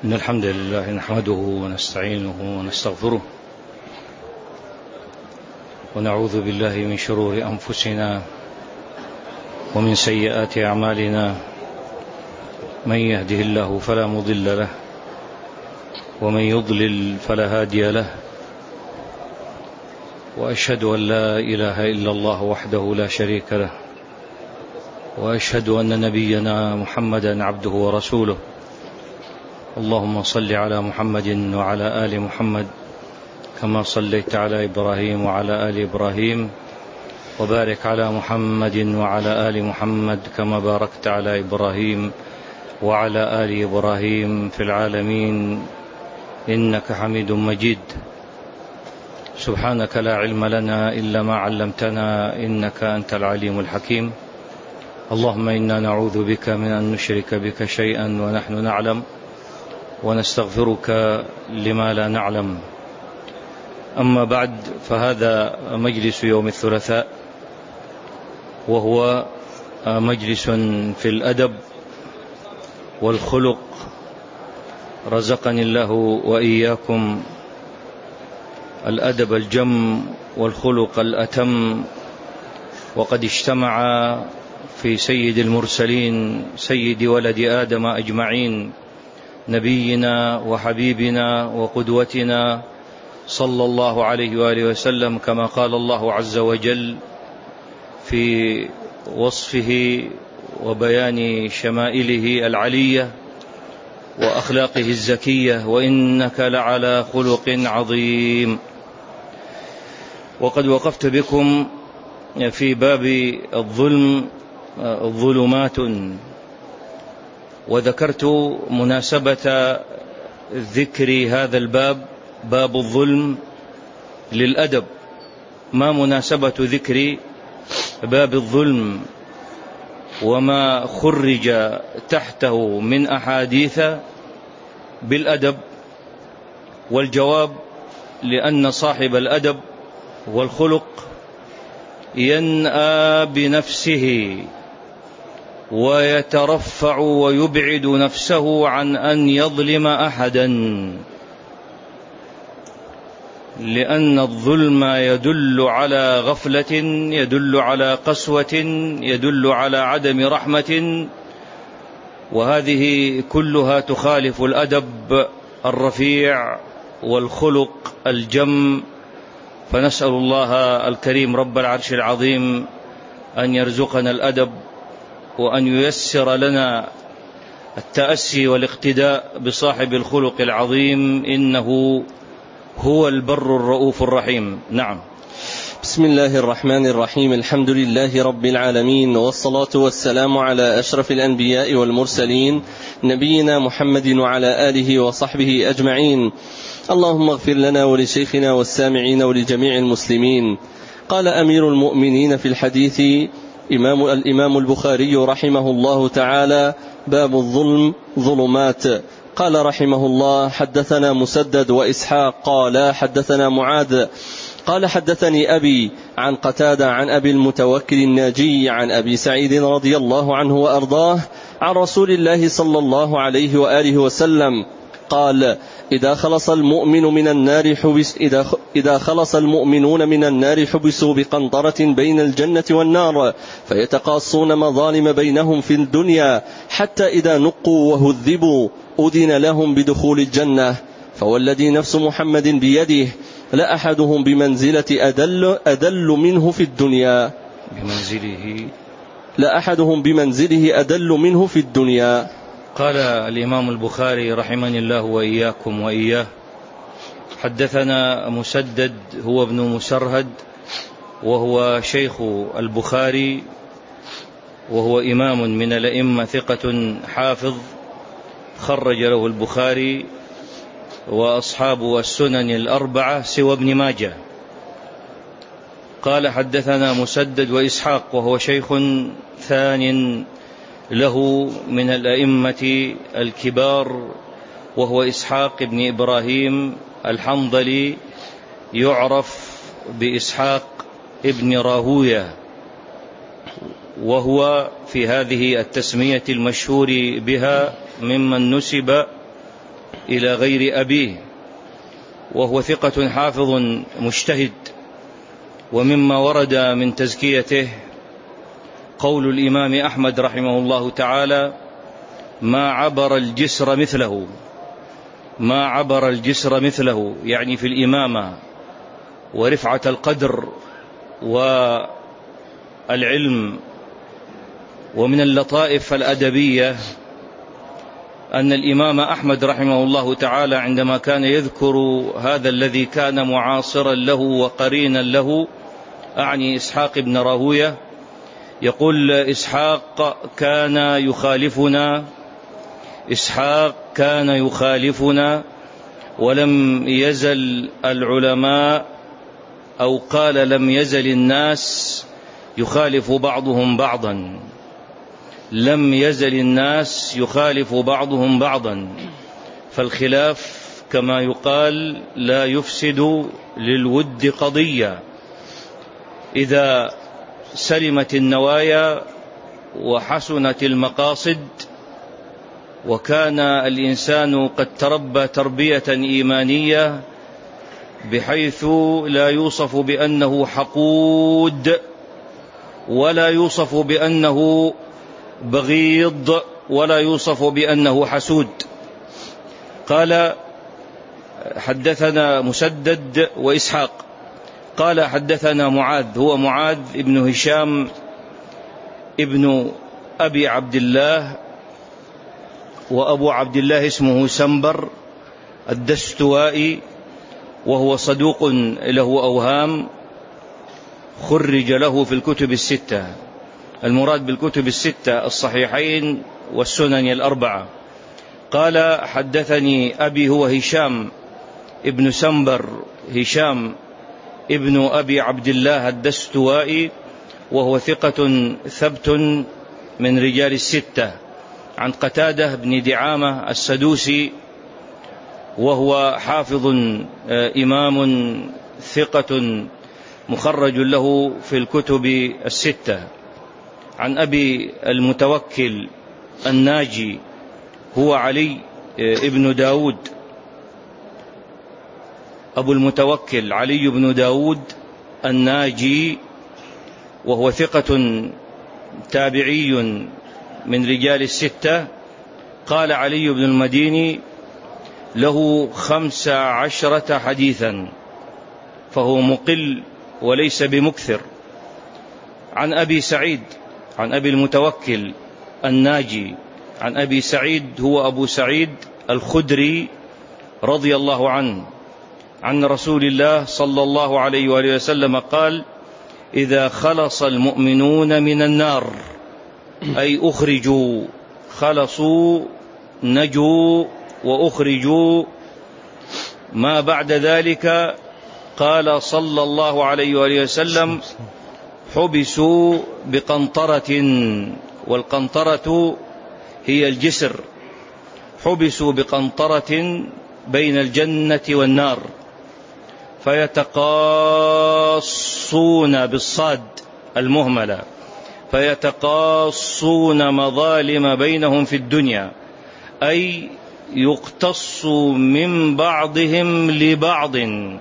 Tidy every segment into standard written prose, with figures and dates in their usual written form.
إن الحمد لله نحمده ونستعينه ونستغفره ونعوذ بالله من شرور أنفسنا ومن سيئات أعمالنا. من يهده الله فلا مضل له ومن يضلل فلا هادي له، وأشهد أن لا إله إلا الله وحده لا شريك له، وأشهد أن نبينا محمدا عبده ورسوله. اللهم صل على محمد وعلى آل محمد كما صليت على إبراهيم وعلى آل إبراهيم، وبارك على محمد وعلى آل محمد كما باركت على إبراهيم وعلى آل إبراهيم في العالمين إنك حميد مجيد. سبحانك لا علم لنا إلا ما علمتنا إنك أنت العليم الحكيم. اللهم إنا نعوذ بك من أن نشرك بك شيئا ونحن نعلم، ونستغفرك لما لا نعلم. أما بعد، فهذا مجلس يوم الثلاثاء، وهو مجلس في الأدب والخلق. رزقني الله وإياكم الأدب الجم والخلق الأتم، وقد اجتمع في سيد المرسلين سيد ولد آدم أجمعين، نبينا وحبيبنا وقدوتنا صلى الله عليه وآله وسلم، كما قال الله عز وجل في وصفه وبيان شمائله العلية وأخلاقه الزكية: وإنك لعلى خلق عظيم. وقد وقفت بكم في باب الظلم ظلمات، وذكرت مناسبة ذكر هذا الباب، باب الظلم، للأدب. ما مناسبة ذكر باب الظلم وما خرج تحته من أحاديث بالأدب؟ والجواب: لأن صاحب الأدب والخلق ينأى بنفسه ويترفع ويبعد نفسه عن أن يظلم أحدا، لأن الظلم يدل على غفلة، يدل على قسوة، يدل على عدم رحمة، وهذه كلها تخالف الأدب الرفيع والخلق الجم. فنسأل الله الكريم رب العرش العظيم أن يرزقنا الأدب، وأن ييسر لنا التأسي والاقتداء بصاحب الخلق العظيم، إنه هو البر الرؤوف الرحيم. نعم. بسم الله الرحمن الرحيم. الحمد لله رب العالمين، والصلاة والسلام على أشرف الأنبياء والمرسلين، نبينا محمد وعلى آله وصحبه أجمعين. اللهم اغفر لنا ولشيخنا والسامعين ولجميع المسلمين. قال أمير المؤمنين في الحديث الإمام البخاري رحمه الله تعالى: باب الظلم ظلمات. قال رحمه الله: حدثنا مسدد وإسحاق قال حدثنا معاذ قال حدثني أبي عن قتادة عن أبي المتوكل الناجي عن أبي سعيد رضي الله عنه وأرضاه عن رسول الله صلى الله عليه وآله وسلم قال: إذا خلص المؤمنون من النار حبسوا بقنطرة بين الجنة والنار، فيتقاصون مظالم بينهم في الدنيا، حتى إذا نقوا وهذبوا أذن لهم بدخول الجنة. فوالذي نفس محمد بيده لأحدهم بمنزلة أدل منه في الدنيا، لأحدهم بمنزله أدل منه في الدنيا. قال الإمام البخاري رحمني الله وإياكم وإياه: حدثنا مسدد هو ابن مسرهد، وهو شيخ البخاري، وهو إمام من الأئمة، ثقة حافظ، خرج له البخاري وأصحاب السنن الأربعة سوى ابن ماجه. قال: حدثنا مسدد وإسحاق، وهو شيخ ثان له من الأئمة الكبار، وهو إسحاق بن إبراهيم الحنظلي، يعرف بإسحاق ابن راهوية، وهو في هذه التسمية المشهور بها ممن نسب إلى غير أبيه، وهو ثقة حافظ مجتهد. ومما ورد من تزكيته قول الإمام أحمد رحمه الله تعالى: ما عبر الجسر مثله، ما عبر الجسر مثله، يعني في الإمامة ورفعة القدر والعلم. ومن اللطائف الأدبية أن الإمام أحمد رحمه الله تعالى عندما كان يذكر هذا الذي كان معاصرا له وقرينا له، أعني إسحاق بن راهوية، يقول: إسحاق كان يخالفنا، إسحاق كان يخالفنا، ولم يزل العلماء، أو قال لم يزل الناس يخالف بعضهم بعضا، لم يزل الناس يخالف بعضهم بعضا. فالخلاف كما يقال لا يفسد للود قضية. إذا سلمت النوايا وحسنت المقاصد وكان الإنسان قد تربى تربية إيمانية بحيث لا يوصف بأنه حقود ولا يوصف بأنه بغيض ولا يوصف بأنه حسود. قال: حدثنا مسدد وإسحاق. قال: حدثنا معاذ، هو معاذ ابن هشام ابن أبي عبد الله، وأبو عبد الله اسمه سنبر الدستوائي، وهو صدوق له أوهام، خرج له في الكتب الستة. المراد بالكتب الستة الصحيحين والسنن الأربعة. قال: حدثني أبي، هو هشام ابن سنبر، هشام ابن أبي عبد الله الدستوائي، وهو ثقة ثبت من رجال الستة، عن قتادة بن دعامة السدوسي، وهو حافظ إمام ثقة مخرج له في الكتب الستة. عن أبي المتوكل الناجي، هو علي ابن داود، أبو المتوكل علي بن داود الناجي، وهو ثقة تابعي من رجال الستة. قال علي بن المديني: له 15 حديثا، فهو مقل وليس بمكثر. عن أبي سعيد، عن أبي المتوكل الناجي، عن أبي سعيد، هو أبو سعيد الخدري رضي الله عنه، عن رسول الله صلى الله عليه وآله وسلم قال: إذا خلص المؤمنون من النار، أي أخرجوا، خلصوا نجوا وأخرجوا، ما بعد ذلك قال صلى الله عليه وآله وسلم: حبسوا بقنطرة، والقنطرة هي الجسر، حبسوا بقنطرة بين الجنة والنار، فيتقاصون بالصاد المهملة، فيتقاصون مظالم بينهم في الدنيا، أي يقتص من بعضهم لبعض،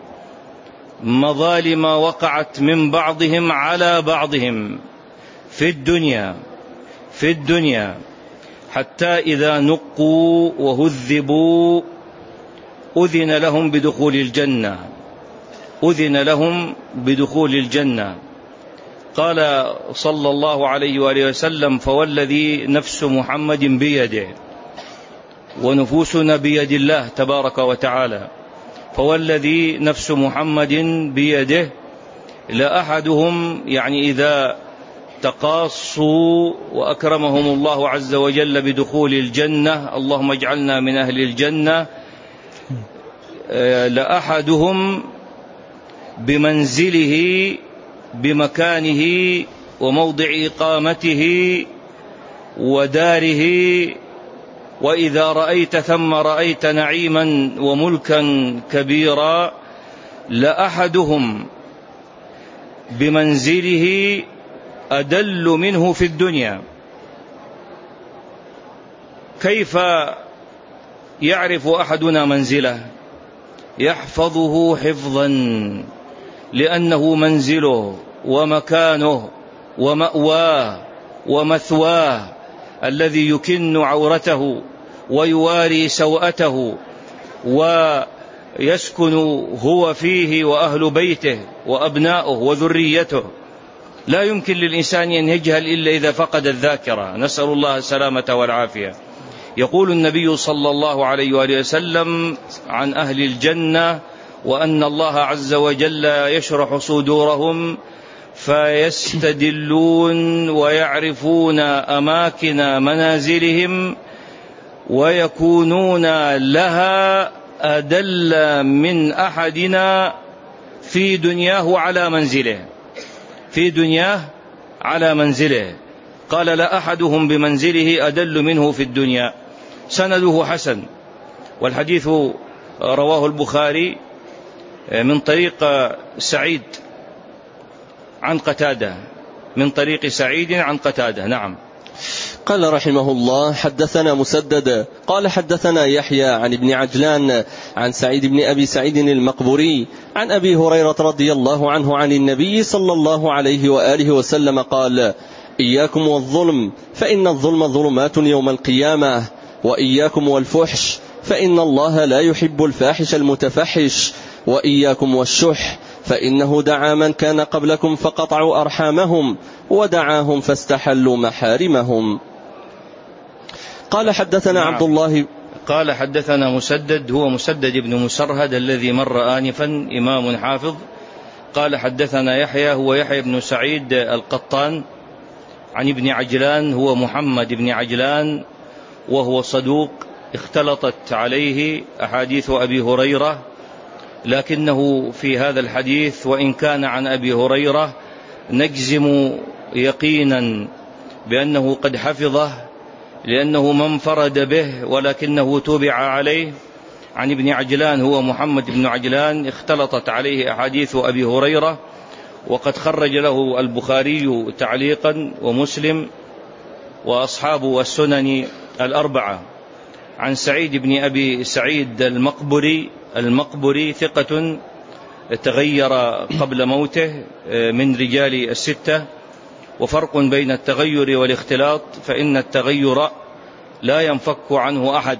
مظالم وقعت من بعضهم على بعضهم في الدنيا، حتى إذا نقوا وهذبوا أذن لهم بدخول الجنة، أذن لهم بدخول الجنة. قال صلى الله عليه وآله وسلم: فوالذي نفس محمد بيده، ونفوسنا بيد الله تبارك وتعالى، فوالذي نفس محمد بيده لأحدهم، يعني إذا تقاصوا وأكرمهم الله عز وجل بدخول الجنة، اللهم اجعلنا من أهل الجنة، لأحدهم بمنزله، بمكانه وموضع إقامته وداره، وإذا رأيت ثم رأيت نعيما وملكا كبيرا، لأحدهم بمنزله أدل منه في الدنيا. كيف يعرف أحدنا منزله يحفظه حفظا، لأنه منزله ومكانه ومأواه ومثواه الذي يكن عورته ويواري سوءته ويسكن هو فيه وأهل بيته وأبناؤه وذريته. لا يمكن للإنسان أن يجهل إلا إذا فقد الذاكرة، نسأل الله السلامة والعافية. يقول النبي صلى الله عليه وآله وسلم عن أهل الجنة: وأن الله عز وجل يشرح صدورهم فيستدلون ويعرفون أماكن منازلهم ويكونون لها أدل من أحدنا في دنياه على منزله قال: لا أحدهم بمنزله أدل منه في الدنيا. سنده حسن، والحديث رواه البخاري من طريق سعيد عن قتادة، نعم. قال رحمه الله: حدثنا مسدد قال حدثنا يحيى عن ابن عجلان عن سعيد بن أبي سعيد المقبوري عن أبي هريرة رضي الله عنه عن النبي صلى الله عليه وآله وسلم قال: إياكم والظلم فإن الظلم ظلمات يوم القيامة، وإياكم والفحش فإن الله لا يحب الفاحش المتفحش، وإياكم والشح فإنه دعا من كان قبلكم فقطعوا أرحامهم ودعاهم فاستحلوا محارمهم. قال حدثنا عبد الله قال حدثنا مسدد، هو مسدد بن مسرهد الذي مر آنفا، إمام حافظ. قال حدثنا يحيى، هو يحيى بن سعيد القطان، عن ابن عجلان، هو محمد بن عجلان، وهو صدوق، اختلطت عليه أحاديث أبي هريرة، لكنه في هذا الحديث وإن كان عن أبي هريرة نجزم يقينا بأنه قد حفظه، لأنه من فرد به ولكنه تبع عليه. عن ابن عجلان، هو محمد بن عجلان، اختلطت عليه أحاديث أبي هريرة، وقد خرج له البخاري تعليقا ومسلم وأصحاب السنن الأربعة. عن سعيد بن أبي سعيد المقبري ثقة تغير قبل موته من رجال الستة، وفرق بين التغير والاختلاط، فإن التغير لا ينفك عنه أحد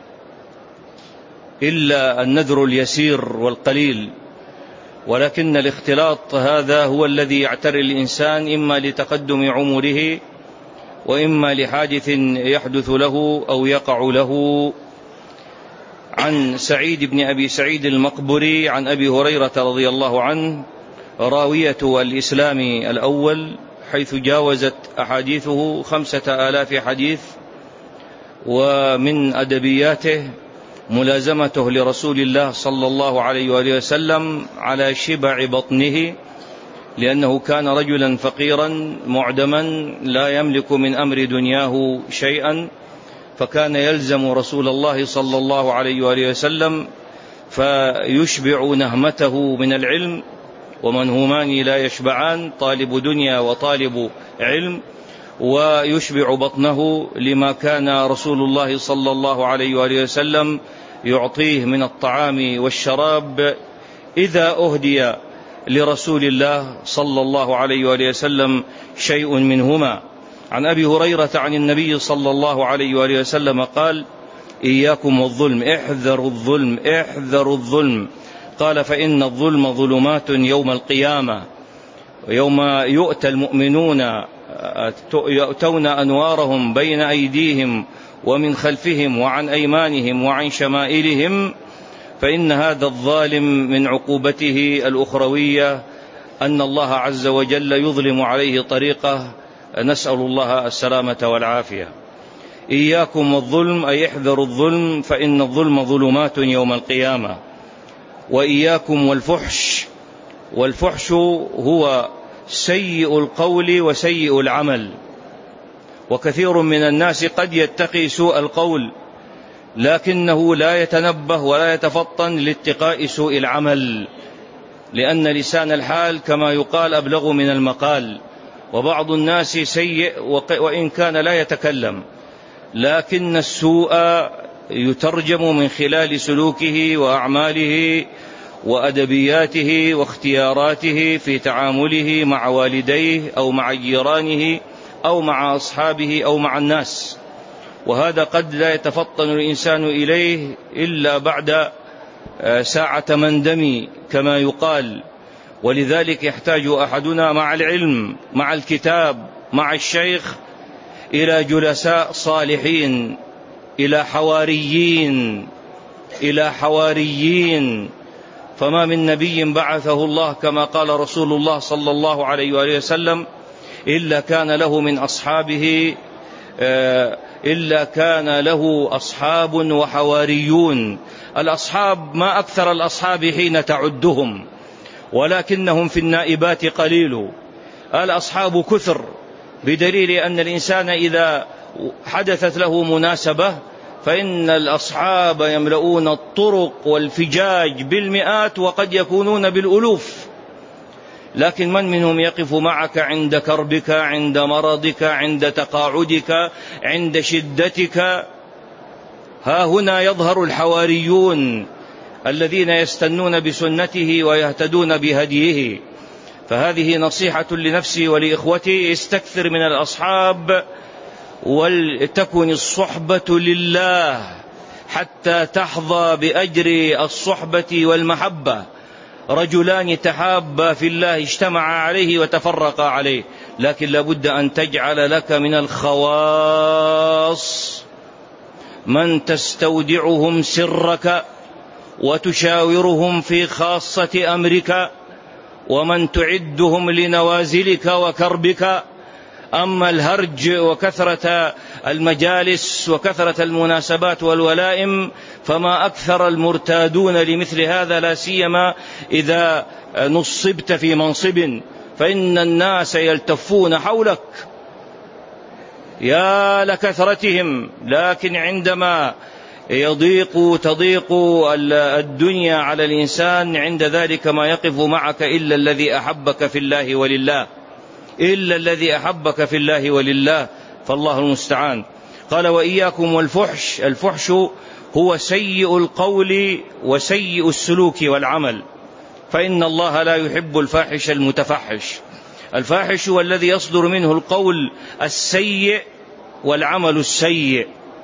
إلا النذر اليسير والقليل، ولكن الاختلاط هذا هو الذي يعتري الإنسان إما لتقدم عمره وإما لحادث يحدث له أو يقع له. عن سعيد بن أبي سعيد المقبري عن أبي هريرة رضي الله عنه، راوية الإسلام الأول، حيث جاوزت أحاديثه 5000 حديث، ومن أدبياته ملازمته لرسول الله صلى الله عليه وآله وسلم على شبع بطنه، لأنه كان رجلا فقيرا معدما لا يملك من أمر دنياه شيئا، فكان يلزم رسول الله صلى الله عليه وآله وسلم فيشبع نهمته من العلم، ومن همان لا يشبعان، طالب دنيا وطالب علم، ويشبع بطنه لما كان رسول الله صلى الله عليه وآله وسلم يعطيه من الطعام والشراب إذا أهدي لرسول الله صلى الله عليه وآله وسلم شيء منهما. عن أبي هريرة عن النبي صلى الله عليه وآله وسلم قال: إياكم والظلم، احذروا الظلم. قال: فإن الظلم ظلمات يوم القيامة، يوم يؤتى المؤمنون يؤتون أنوارهم بين أيديهم ومن خلفهم وعن أيمانهم وعن شمائلهم، فإن هذا الظالم من عقوبته الأخروية أن الله عز وجل يظلم عليه طريقه، نسأل الله السلامة والعافية. إياكم والظلم أي احذروا الظلم، فإن الظلم ظلمات يوم القيامة. وإياكم والفحش هو سيء القول وسيء العمل، وكثير من الناس قد يتقي سوء القول لكنه لا يتنبه ولا يتفطن لاتقاء سوء العمل، لأن لسان الحال كما يقال أبلغ من المقال، وبعض الناس سيء وإن كان لا يتكلم، لكن السوء يترجم من خلال سلوكه وأعماله وأدبياته واختياراته في تعامله مع والديه أو مع جيرانه أو مع أصحابه أو مع الناس، وهذا قد لا يتفطن الإنسان إليه إلا بعد ساعة مندم كما يقال. ولذلك يحتاج أحدنا مع العلم مع الكتاب مع الشيخ إلى جلساء صالحين، إلى حواريين. فما من نبي بعثه الله كما قال رسول الله صلى الله عليه وآله وسلم إلا كان له أصحاب وحواريون. الأصحاب ما أكثر الأصحاب حين تعدهم، ولكنهم في النائبات قليل. الأصحاب كثر، بدليل أن الإنسان إذا حدثت له مناسبة فإن الأصحاب يملؤون الطرق والفجاج بالمئات وقد يكونون بالألوف، لكن من منهم يقف معك عند كربك، عند مرضك، عند تقاعدك، عند شدتك؟ ها هنا يظهر الحواريون الذين يستنون بسنته ويهتدون بهديه. فهذه نصيحة لنفسي ولإخوتي: استكثر من الأصحاب، ولتكن الصحبة لله حتى تحظى بأجر الصحبة والمحبة. رجلان تحابا في الله اجتمعا عليه وتفرقا عليه، لكن لابد أن تجعل لك من الخواص من تستودعهم سرك وتشاورهم في خاصة أمرك، ومن تعدهم لنوازلك وكربك. أما الهرج وكثرة المجالس وكثرة المناسبات والولائم فما أكثر المرتادون لمثل هذا، لا سيما إذا نصبت في منصب، فإن الناس يلتفون حولك يا لكثرتهم. لكن عندما تضيق الدنيا على الإنسان، عند ذلك ما يقف معك إلا الذي أحبك في الله ولله، إلا الذي أحبك في الله ولله، فالله المستعان. قال: وإياكم والفحش. الفحش هو سيء القول وسيء السلوك والعمل، فإن الله لا يحب الفاحش المتفحش. الفاحش هو الذي يصدر منه القول السيء والعمل السيء.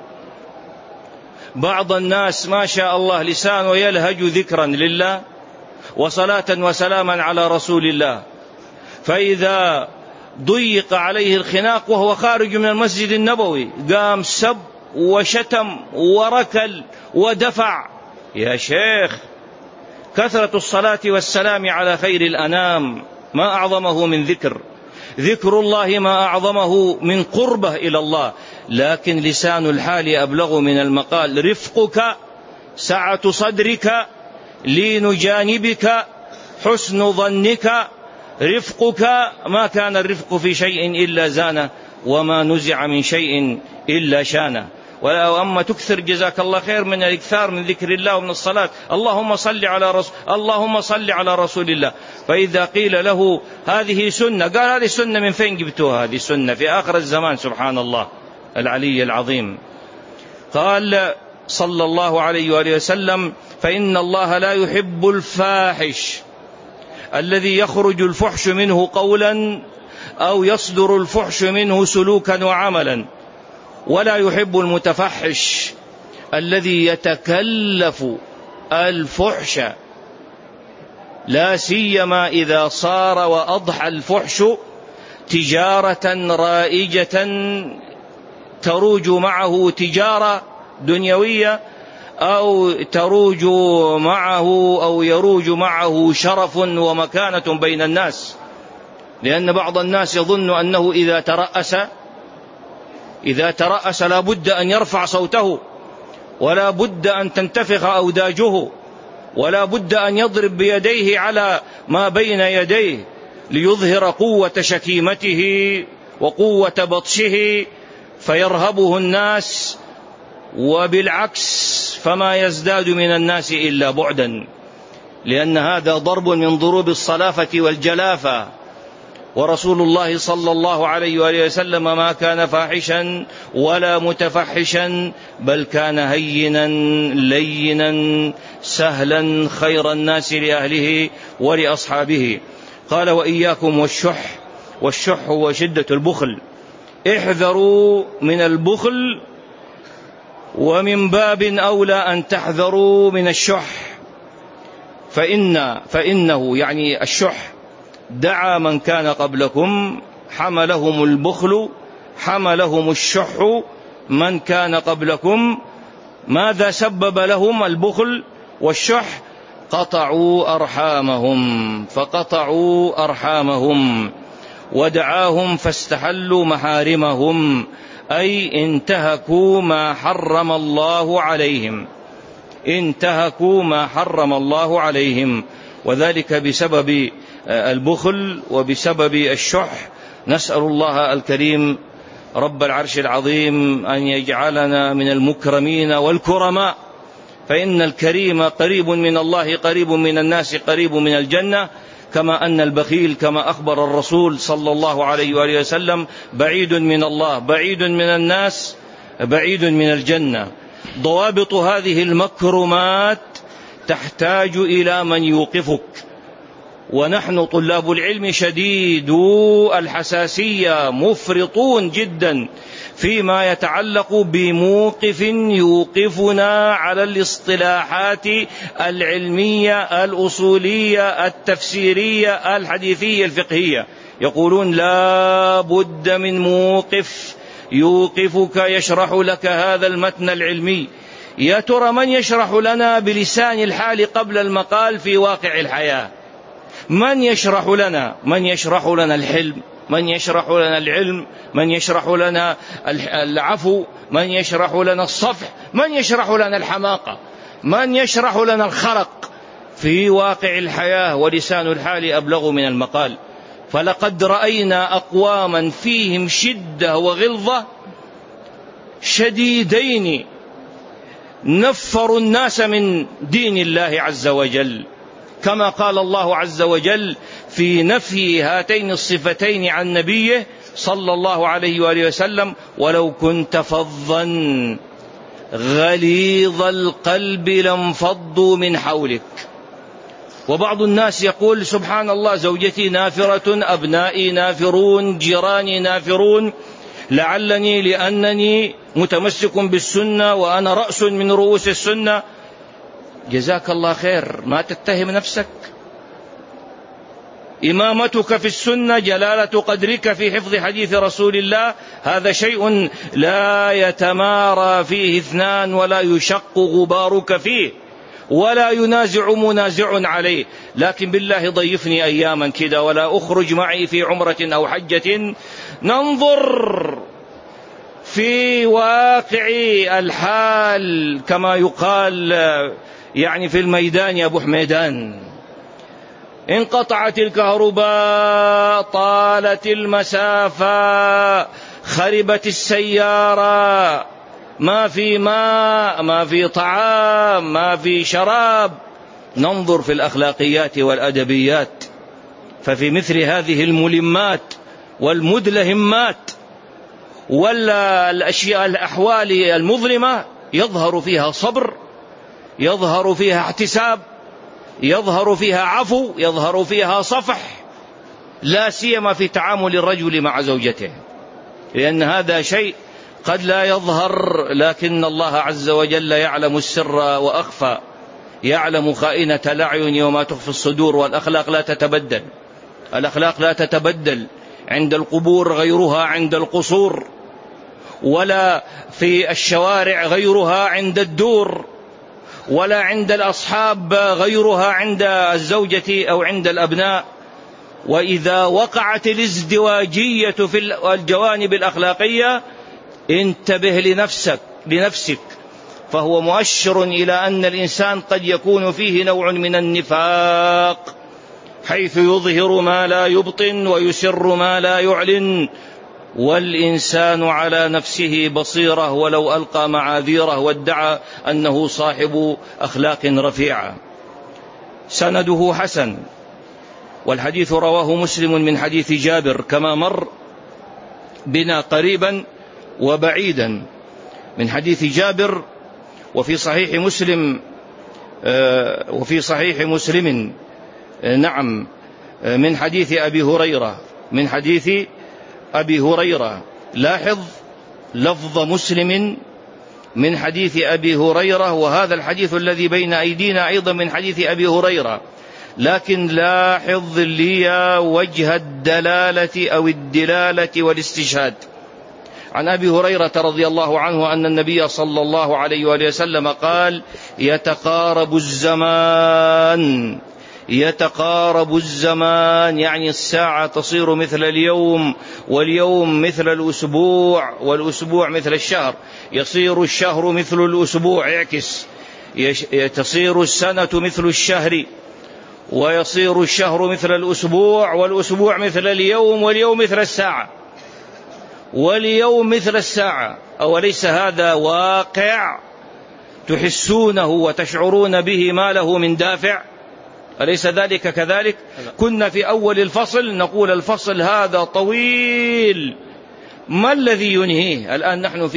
بعض الناس ما شاء الله لسانه يلهج ذكرا لله وصلاة وسلاما على رسول الله، فإذا ضيق عليه الخناق وهو خارج من المسجد النبوي قام سب وشتم وركل ودفع. يا شيخ، كثرة الصلاة والسلام على خير الأنام ما أعظمه من ذكر الله ما أعظمه من قربه إلى الله، لكن لسان الحال أبلغ من المقال. رفقك، سعة صدرك، لين جانبك، حسن ظنك. رفقك، ما كان الرفق في شيء إلا زانه، وما نزع من شيء إلا شانه. وأما تكثر جزاك الله خير من الإكثار من ذكر الله ومن الصلاة، اللهم صل على رسول الله. فإذا قيل له هذه سنة، قال: هذه سنة من فين جبتوها؟ هذه سنة في آخر الزمان. سبحان الله العلي العظيم. قال صلى الله عليه وآله وسلم: فإن الله لا يحب الفاحش الذي يخرج الفحش منه قولا أو يصدر الفحش منه سلوكا وعملا، ولا يحب المتفحش الذي يتكلف الفحش، لا سيما إذا صار وأضحى الفحش تجارة رائجة تروج معه تجارة دنيوية، أو يروج معه شرف ومكانة بين الناس. لأن بعض الناس يظن أنه إذا ترأس لا بد أن يرفع صوته، ولا بد أن تنتفخ أوداجه، ولا بد أن يضرب بيديه على ما بين يديه ليظهر قوة شكيمته وقوة بطشه فيرهبه الناس، وبالعكس فما يزداد من الناس إلا بعدا، لأن هذا ضرب من ضروب الصلافة والجلافة. ورسول الله صلى الله عليه وآله وسلم ما كان فاحشا ولا متفحشا، بل كان هينا لينا سهلا خير الناس لأهله ولأصحابه. قال: وإياكم والشح. والشح هو شدة البخل، احذروا من البخل، ومن باب أولى أن تحذروا من الشح، فإنه يعني الشح دعا من كان قبلكم، حملهم البخل، حملهم الشح من كان قبلكم. ماذا سبب لهم البخل والشح؟ قطعوا أرحامهم، فقطعوا أرحامهم، ودعاهم فاستحلوا محارمهم، أي انتهكوا ما حرم الله عليهم، انتهكوا ما حرم الله عليهم، وذلك بسبب البخل وبسبب الشح. نسأل الله الكريم رب العرش العظيم أن يجعلنا من المكرمين والكرماء، فإن الكريم قريب من الله، قريب من الناس، قريب من الجنة، كما أن البخيل كما أخبر الرسول صلى الله عليه وآله وسلم بعيد من الله، بعيد من الناس، بعيد من الجنة. ضوابط هذه المكرمات تحتاج إلى من يوقفك، ونحن طلاب العلم شديدو الحساسية، مفرطون جدا فيما يتعلق بموقف يوقفنا على الاصطلاحات العلمية الأصولية التفسيرية الحديثية الفقهية. يقولون لا بد من موقف يوقفك يشرح لك هذا المتن العلمي. يا ترى من يشرح لنا بلسان الحال قبل المقال في واقع الحياة؟ من يشرح لنا؟ من يشرح لنا الحلم؟ من يشرح لنا العلم؟ من يشرح لنا العفو؟ من يشرح لنا الصفح؟ من يشرح لنا الحماقة؟ من يشرح لنا الخرق في واقع الحياة؟ ولسان الحال أبلغ من المقال. فلقد رأينا أقواما فيهم شدة وغلظة شديدين نفروا الناس من دين الله عز وجل، كما قال الله عز وجل في نفي هاتين الصفتين عن نبيه صلى الله عليه وآله وسلم: ولو كنت فظا غليظ القلب لانفضوا من حولك. وبعض الناس يقول: سبحان الله، زوجتي نافرة، أبنائي نافرون، جيراني نافرون، لعلني لأنني متمسك بالسنة وأنا رأس من رؤوس السنة. جزاك الله خير، ما تتهم نفسك. إمامتك في السنة، جلالة قدرك في حفظ حديث رسول الله، هذا شيء لا يتمارى فيه اثنان ولا يشق غبارك فيه ولا ينازع منازع عليه. لكن بالله ضيفني أياما كده ولا أخرج معي في عمرة أو حجة، ننظر في واقع الحال كما يقال يعني في الميدان يا أبو حميدان. انقطعت الكهرباء، طالت المسافة، خربت السيارة، ما في ماء، ما في طعام، ما في شراب. ننظر في الأخلاقيات والأدبيات، ففي مثل هذه الملمات والمدلهمات ولا الأشياء الأحوال المظلمة يظهر فيها صبر، يظهر فيها احتساب، يظهر فيها عفو، يظهر فيها صفح، لا سيما في تعامل الرجل مع زوجته، لأن هذا شيء قد لا يظهر، لكن الله عز وجل يعلم السر وأخفى، يعلم خائنة الأعين وما تخفي الصدور. والأخلاق لا تتبدل، الأخلاق لا تتبدل، عند القبور غيرها عند القصور، ولا في الشوارع غيرها عند الدور، ولا عند الأصحاب غيرها عند الزوجة أو عند الأبناء. وإذا وقعت الازدواجية في الجوانب الأخلاقية انتبه لنفسك، فهو مؤشر إلى أن الإنسان قد يكون فيه نوع من النفاق، حيث يظهر ما لا يبطن ويسر ما لا يعلن. والإنسان على نفسه بصيرة ولو ألقى معاذيره وادعى أنه صاحب أخلاق رفيعة. سنده حسن، والحديث رواه مسلم من حديث جابر كما مر بنا قريبا وبعيدا، من حديث جابر. وفي صحيح مسلم نعم من حديث أبي هريرة. لاحظ لفظ مسلم من حديث أبي هريرة، وهذا الحديث الذي بين أيدينا أيضا من حديث أبي هريرة، لكن لاحظ لي وجه الدلالة أو الدلالة والاستشهاد. عن أبي هريرة رضي الله عنه أن النبي صلى الله عليه وآله وسلم قال: يتقارب الزمان، يعني الساعة تصير مثل اليوم، واليوم مثل الأسبوع، والأسبوع مثل الشهر، يصير الشهر مثل الأسبوع، يعكس، تصير السنة مثل الشهر، ويصير الشهر مثل الأسبوع، والأسبوع مثل اليوم، واليوم مثل الساعة، واليوم مثل الساعة. أوليس هذا واقع تحسونه وتشعرون به ما له من دافع؟ أليس ذلك كذلك؟ كنا في أول الفصل نقول الفصل هذا طويل، ما الذي ينهيه؟ الآن نحن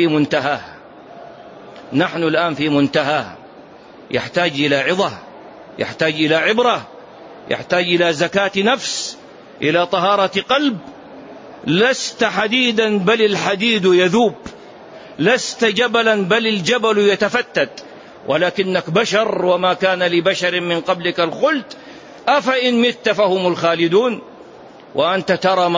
الآن في منتهاه، يحتاج إلى عظة، يحتاج إلى عبرة، يحتاج إلى زكاة نفس، إلى طهارة قلب. لست حديدا بل الحديد يذوب، لست جبلا بل الجبل يتفتت، ولكنك بشر، وما كان لبشر من قبلك الخلد، أفإن مت فهم الخالدون. وأنت ترى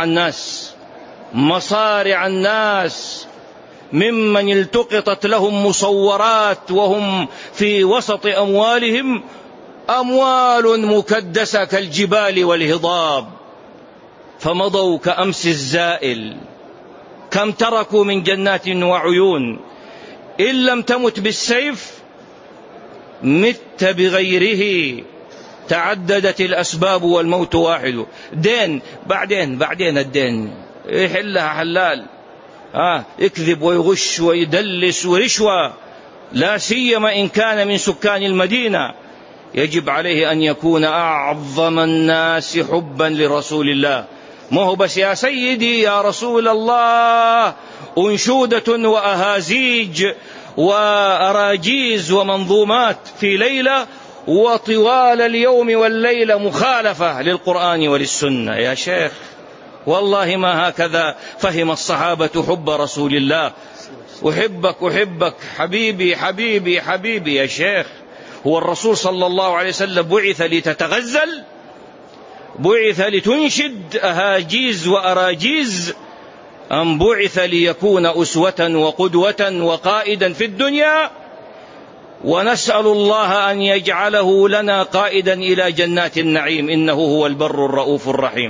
مصارع الناس ممن التقطت لهم مصورات وهم في وسط أموالهم أموال مكدسة كالجبال والهضاب، فمضوا كأمس الزائل. كم تركوا من جنات وعيون، إن لم تمت بالسيف مت بغيره، تعددت الأسباب والموت واحد. دين بعدين الدين يحلها حلال، يكذب ويغش ويدلس ورشوة، لا سيما إن كان من سكان المدينة. يجب عليه أن يكون أعظم الناس حبا لرسول الله، ما هو بس يا سيدي يا رسول الله أنشودة وأهازيج وأراجيز ومنظومات في ليلة، وطوال اليوم والليلة مخالفة للقرآن وللسنة. يا شيخ والله ما هكذا فهم الصحابة حب رسول الله. أحبك حبيبي يا شيخ. هو الرسول صلى الله عليه وسلم بعث لتتغزل؟ بعث لتنشد أهاجيز وأراجيز؟ أم بعث ليكون أسوة وقدوة وقائدا في الدنيا؟ ونسأل الله أن يجعله لنا قائدا إلى جنات النعيم، إنه هو البر الرؤوف الرحيم.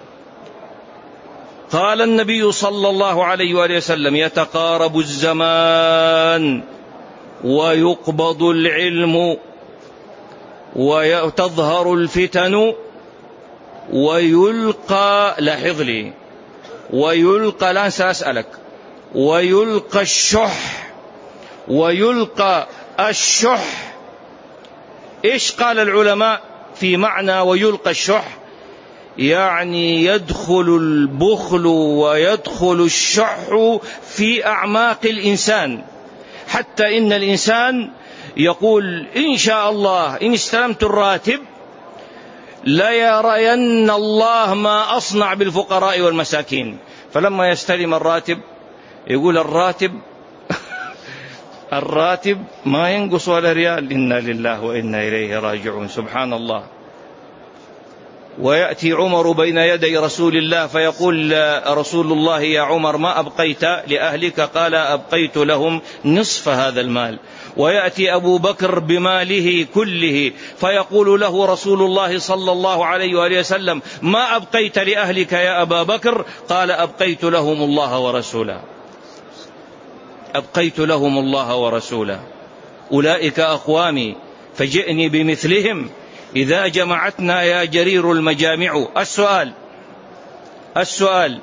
قال النبي صلى الله عليه وآله وسلم: يتقارب الزمان ويقبض العلم وتظهر الفتن ويلقى، لاحظ لي، ويلقى، لا سأسألك، ويلقى الشح. إيش قال العلماء في معنى ويلقى الشح؟ يعني يدخل البخل ويدخل الشح في أعماق الإنسان، حتى إن الإنسان يقول إن شاء الله إن استلمت الراتب لا يرين الله ما أصنع بالفقراء والمساكين. فلما يستلم الراتب يقول الراتب ما ينقص ولا ريال، إنا لله وإنا إليه راجعون، سبحان الله. ويأتي عمر بين يدي رسول الله فيقول رسول الله: يا عمر ما أبقيت لأهلك؟ قال: أبقيت لهم نصف هذا المال. ويأتي أبو بكر بماله كله فيقول له رسول الله صلى الله عليه وآله وسلم: ما أبقيت لأهلك يا أبا بكر؟ قال: أبقيت لهم الله ورسوله، أبقيت لهم الله ورسوله. أولئك أقوامي فجئني بمثلهم إذا جمعتنا يا جرير المجامع. السؤال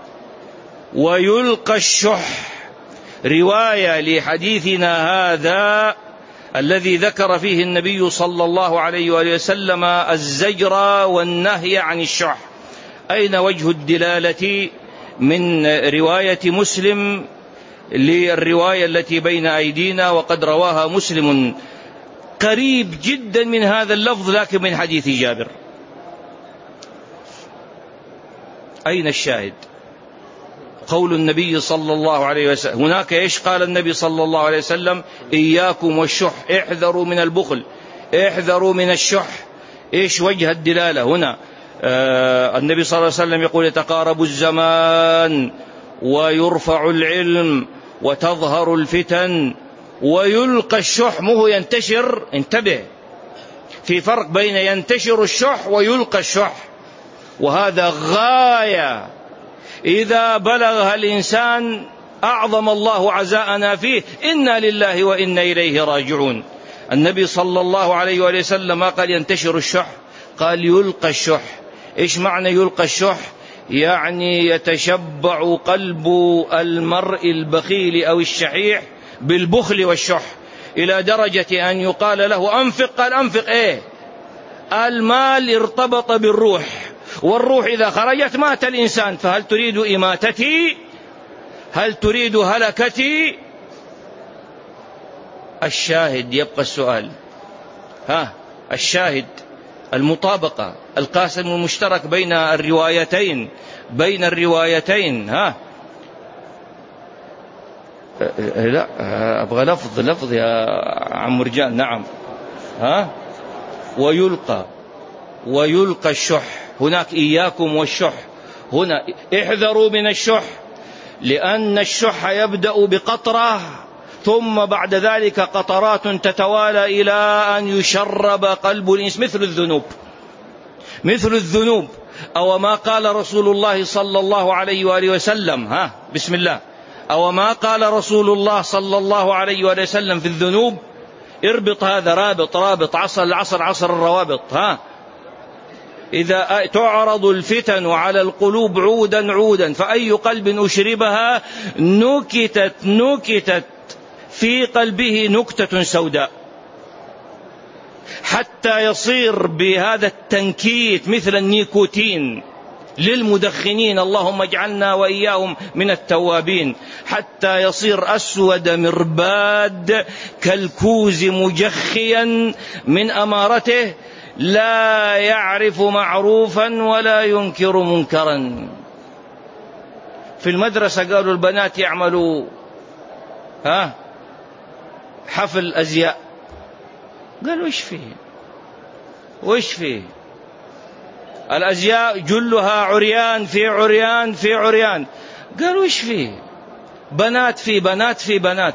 ويلقى الشح، رواية لحديثنا هذا الذي ذكر فيه النبي صلى الله عليه وآله وسلم الزجر والنهي عن الشح. أين وجه الدلالة من رواية مسلم للرواية التي بين أيدينا وقد رواها مسلم قريب جدا من هذا اللفظ لكن من حديث جابر؟ أين الشاهد؟ قول النبي صلى الله عليه وسلم هناك إيش قال النبي صلى الله عليه وسلم؟ إياكم والشح، احذروا من البخل، احذروا من الشح. إيش وجه الدلالة هنا؟ النبي صلى الله عليه وسلم يقول يتقارب الزمان ويرفع العلم وتظهر الفتن ويلقى الشح، مو ينتشر. انتبه، في فرق بين ينتشر الشح ويلقى الشح، وهذا غاية إذا بلغها الإنسان أعظم الله عزاءنا فيه. إنا لله وإنا إليه راجعون. النبي صلى الله عليه وآله وسلم ما قال ينتشر الشح، قال يلقى الشح. إيش معنى يلقى الشح؟ يعني يتشبع قلب المرء البخيل أو الشحيح بالبخل والشح إلى درجة أن يقال له أنفق، قال أنفق إيه؟ المال ارتبط بالروح، والروح إذا خرجت مات الإنسان، فهل تريد إماتتي؟ هل تريد هلكتي؟ الشاهد يبقى السؤال، الشاهد المطابقة، القاسم المشترك بين الروايتين، لا أبغى لفظ يا عم رجال. نعم، ويلقى الشح. هناك إياكم والشح، هنا احذروا من الشح، لأن الشح يبدأ بقطرة ثم بعد ذلك قطرات تتوالى إلى أن يشرب قلب الإنسان، مثل الذنوب. أو ما قال رسول الله صلى الله عليه وآله وسلم، بسم الله، أو ما قال رسول الله صلى الله عليه وآله وسلم في الذنوب. اربط هذا، رابط عصر الروابط. إذا تعرض الفتن على القلوب عودا فأي قلب أشربها نكتت في قلبه نكتة سوداء، حتى يصير بهذا التنكيت مثل النيكوتين للمدخنين، اللهم اجعلنا وإياهم من التوابين، حتى يصير أسود مرباد كالكوز مجخيا من أمارته، لا يعرف معروفا ولا ينكر منكرا. في المدرسة قالوا البنات يعملوا حفل أزياء، قالوا وش فيه الأزياء جلها عريان في عريان في عريان، قالوا وش فيه بنات في بنات.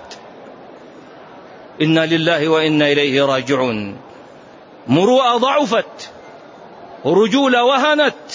إنا لله وإنا إليه راجعون. مروءة ضعفت، رجولة وهنت،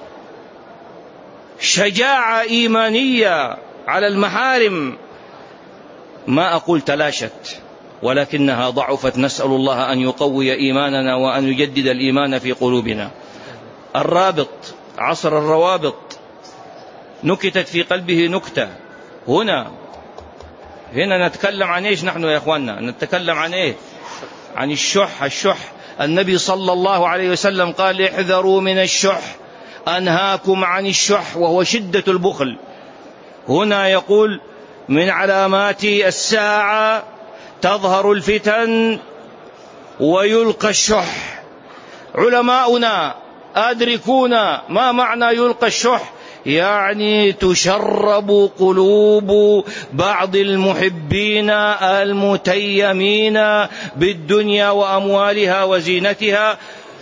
شجاعة إيمانية على المحارم ما أقول تلاشت، ولكنها ضعفت. نسأل الله أن يقوي إيماننا وأن يجدد الإيمان في قلوبنا. الرابط، عصر الروابط، نكتت في قلبه نكتة. هنا نتكلم عن إيش نحن يا أخواننا؟ نتكلم عن إيه؟ عن الشح. النبي صلى الله عليه وسلم قال احذروا من الشح، أنهاكم عن الشح وهو شدة البخل. هنا يقول من علامات الساعة تظهر الفتن ويلقى الشح. علماؤنا أدركونا ما معنى يلقى الشح، يعني تشرب قلوب بعض المحبين المتيمين بالدنيا وأموالها وزينتها،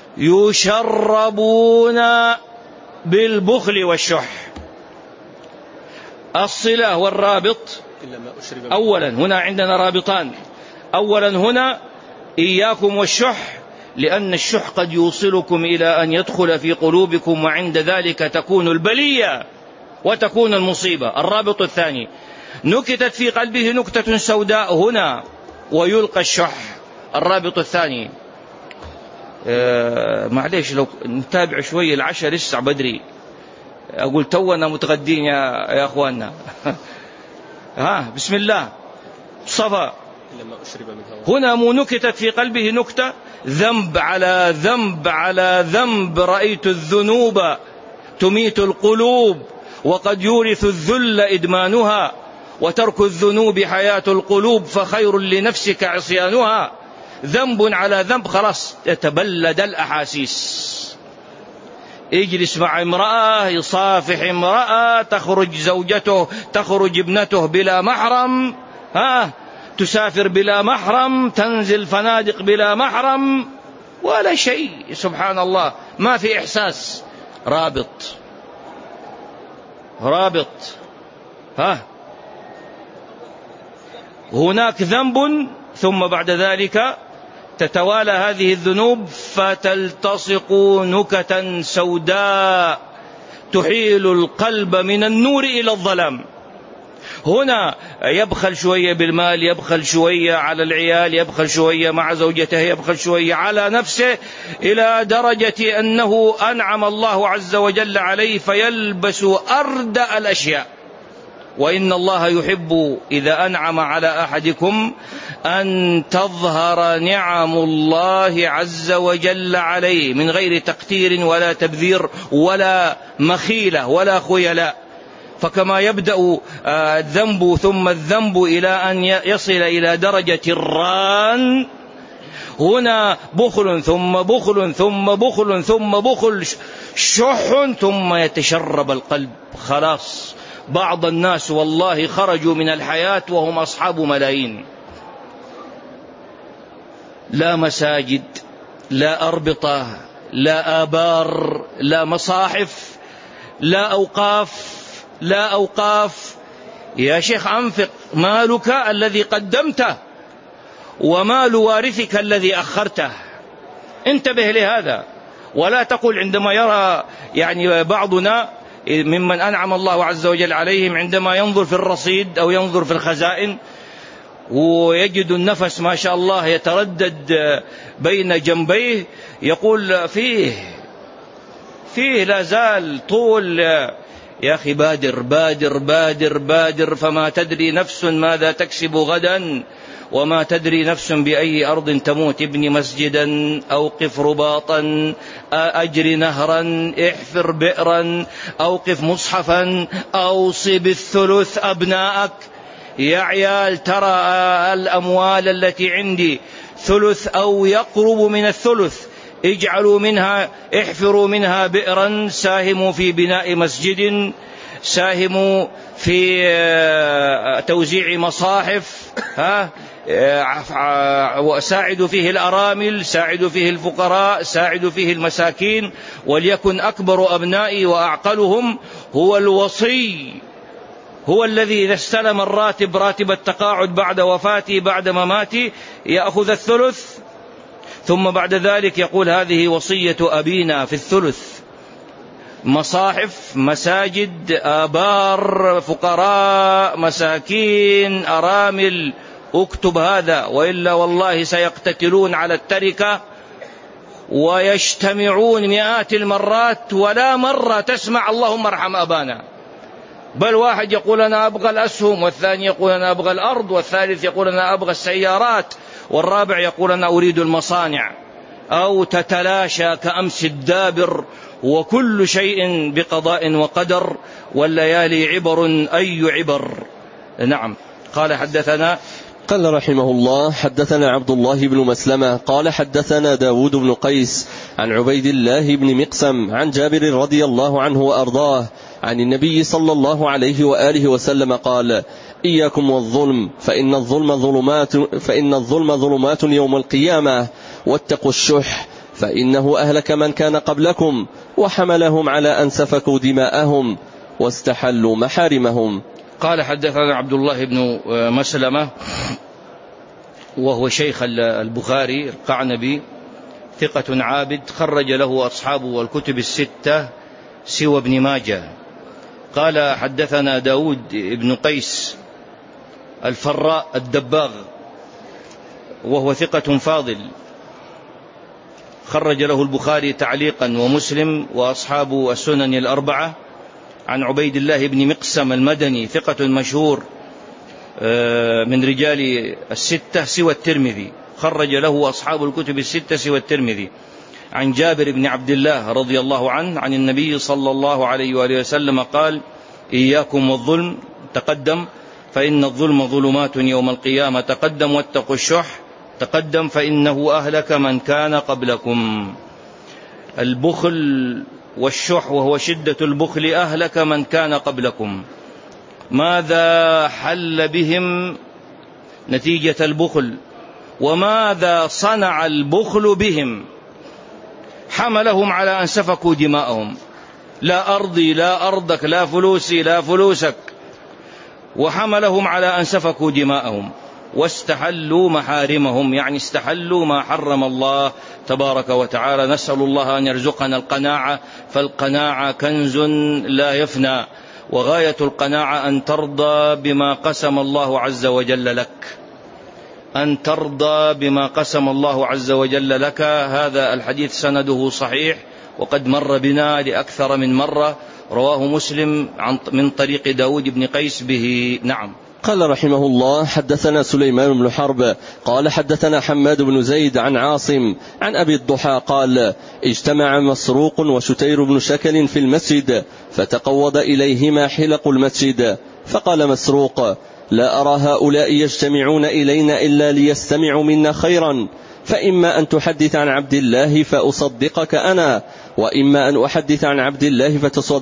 يشربون بالبخل والشح. الصلة والرابط، أولا هنا عندنا رابطان. أولا هنا إياكم والشح، لأن الشح قد يوصلكم إلى أن يدخل في قلوبكم، وعند ذلك تكون البلية وتكون المصيبة. الرابط الثاني نكتت في قلبه نكتة سوداء، هنا ويلقى الشح. الرابط الثاني معليش لو نتابع شوية، العشاء لسه بدري، أقول تونا متغدين يا أخواننا. بسم الله. صفا هنا مو نكتت في قلبه نكتة، ذنب على ذنب على ذنب. رأيت الذنوب تميت القلوب وقد يورث الذل إدمانها، وترك الذنوب حياة القلوب فخير لنفسك عصيانها. ذنب على ذنب، خلاص يتبلد الأحاسيس. يجلس مع امرأة، يصافح امرأة، تخرج زوجته، تخرج ابنته بلا محرم، تسافر بلا محرم، تنزل فنادق بلا محرم، ولا شيء. سبحان الله، ما في إحساس. رابط هناك ذنب، ثم بعد ذلك تتوالى هذه الذنوب فتلتصق نكتا سوداء تحيل القلب من النور إلى الظلام. هنا يبخل شوية بالمال، يبخل شوية على العيال، يبخل شوية مع زوجته، يبخل شوية على نفسه، إلى درجة أنه أنعم الله عز وجل عليه فيلبس أردأ الأشياء. وإن الله يحب إذا أنعم على أحدكم أن تظهر نعم الله عز وجل عليه من غير تقتير ولا تبذير ولا مخيلة ولا خيلاء. فكما يبدأ الذنب ثم الذنب إلى أن يصل إلى درجة الران، هنا بخل ثم بخل ثم بخل ثم بخل، شح، ثم يتشرب القلب. خلاص، بعض الناس والله خرجوا من الحياة وهم أصحاب ملايين، لا مساجد، لا أربطة، لا آبار، لا مصاحف، لا أوقاف. يا شيخ، أنفق مالك الذي قدمته ومال وارثك الذي أخرته. انتبه لهذا، ولا تقل عندما يرى بعضنا ممن أنعم الله عز وجل عليهم عندما ينظر في الرصيد أو ينظر في الخزائن ويجد النفس ما شاء الله يتردد بين جنبيه، يقول فيه لا زال طول. يا أخي، بادر بادر بادر بادر، فما تدري نفس ماذا تكسب غدا، وما تدري نفس بأي أرض تموت. ابن مسجدا، أوقف رباطا، أجر نهرا، احفر بئرا، أوقف مصحفا، أوصي بالثلث أبناءك. يا عيال، ترى الأموال التي عندي ثلث أو يقرب من الثلث، اجعلوا منها، احفروا منها بئرا، ساهموا في بناء مسجد، ساهموا في توزيع مصاحف، وساعدوا فيه الأرامل، ساعدوا فيه الفقراء، ساعدوا فيه المساكين. وليكن أكبر أبنائي وأعقلهم هو الوصي، هو الذي إذا استلم الراتب، راتب التقاعد بعد وفاتي بعد مماتي، يأخذ الثلث، ثم بعد ذلك يقول هذه وصية أبينا في الثلث. مصاحف، مساجد، آبار، فقراء، مساكين، أرامل، اكتب هذا، وإلا والله سيقتتلون على التركة ويجتمعون مئات المرات ولا مرة تسمع اللهم ارحم أبانا. بل واحد يقول أنا أبغى الأسهم، والثاني يقول أنا أبغى الأرض، والثالث يقول أنا أبغى السيارات، والرابع يقول أنا أريد المصانع، أو تتلاشى كأمس الدابر. وكل شيء بقضاء وقدر، والليالي عبر أي عبر. نعم. قال رحمه الله: حدثنا عبد الله بن مسلمة قال حدثنا داود بن قيس عن عبيد الله بن مقسم عن جابر رضي الله عنه وأرضاه عن النبي صلى الله عليه وآله وسلم قال: إياكم والظلم، فإن الظلم ظلمات يوم القيامة، واتقوا الشح، فإنه أهلك من كان قبلكم وحملهم على أن سفكوا دماءهم واستحلوا محارمهم. قال حدثنا عبد الله بن مسلمة وهو شيخ البخاري القعنبي، ثقة عابد، خرج له أصحابه والكتب الستة سوى ابن ماجه. قال حدثنا داود بن قيس الفراء الدباغ، وهو ثقة فاضل، خرج له البخاري تعليقا ومسلم وأصحاب السنن الأربعة. عن عبيد الله بن مقسم المدني، ثقة مشهور، من رجال الستة سوى الترمذي، خرج له أصحاب الكتب الستة سوى الترمذي، عن جابر بن عبد الله رضي الله عنه عن النبي صلى الله عليه وآله وسلم قال: إياكم والظلم، تقدم، فإن الظلم ظلمات يوم القيامة، تقدم، واتقوا الشح، تقدم، فإنه أهلك من كان قبلكم. البخل والشح وهو شدة البخل أهلك من كان قبلكم. ماذا حل بهم نتيجة البخل؟ وماذا صنع البخل بهم؟ حملهم على أن سفكوا دماءهم، لا أرضي لا أرضك، لا فلوسي لا فلوسك، وحملهم على أن سفكوا دماءهم واستحلوا محارمهم، يعني استحلوا ما حرم الله تبارك وتعالى. نسأل الله أن يرزقنا القناعة، فالقناعة كنز لا يفنى، وغاية القناعة أن ترضى بما قسم الله عز وجل لك، أن ترضى بما قسم الله عز وجل لك. هذا الحديث سنده صحيح، وقد مر بنا لأكثر من مرة، رواه مسلم من طريق داود بن قيس به. نعم. قال رحمه الله: حدثنا سليمان بن حرب قال حدثنا حماد بن زيد عن عاصم عن أبي الضحى قال: اجتمع مسروق وشتير بن شكل في المسجد، فتقوض إليهما حلق المسجد، فقال مسروق: لا أرى هؤلاء يجتمعون إلينا إلا ليستمعوا منا خيرا، فإما أن تحدث عن عبد الله فأصدقك أنا، وإما أن أحدث عن عبد الله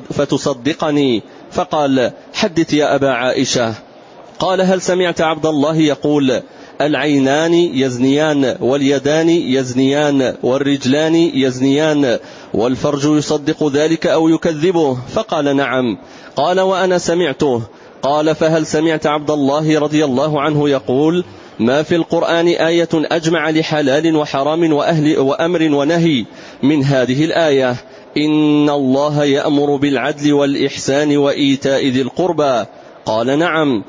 فتصدقني. فقال: حدث يا أبا عائشة. قال: هل سمعت عبد الله يقول: العينان يزنيان، واليدان يزنيان، والرجلان يزنيان، والفرج يصدق ذلك أو يكذبه؟ فقال: نعم. قال: وأنا سمعته. قال: فهل سمعت عبد الله رضي الله عنه يقول: ما في القرآن آية أجمع لحلال وحرام وأمر ونهي من هذه الآية: إن الله يأمر بالعدل والإحسان وإيتاء ذي القربى؟ قال: نعم.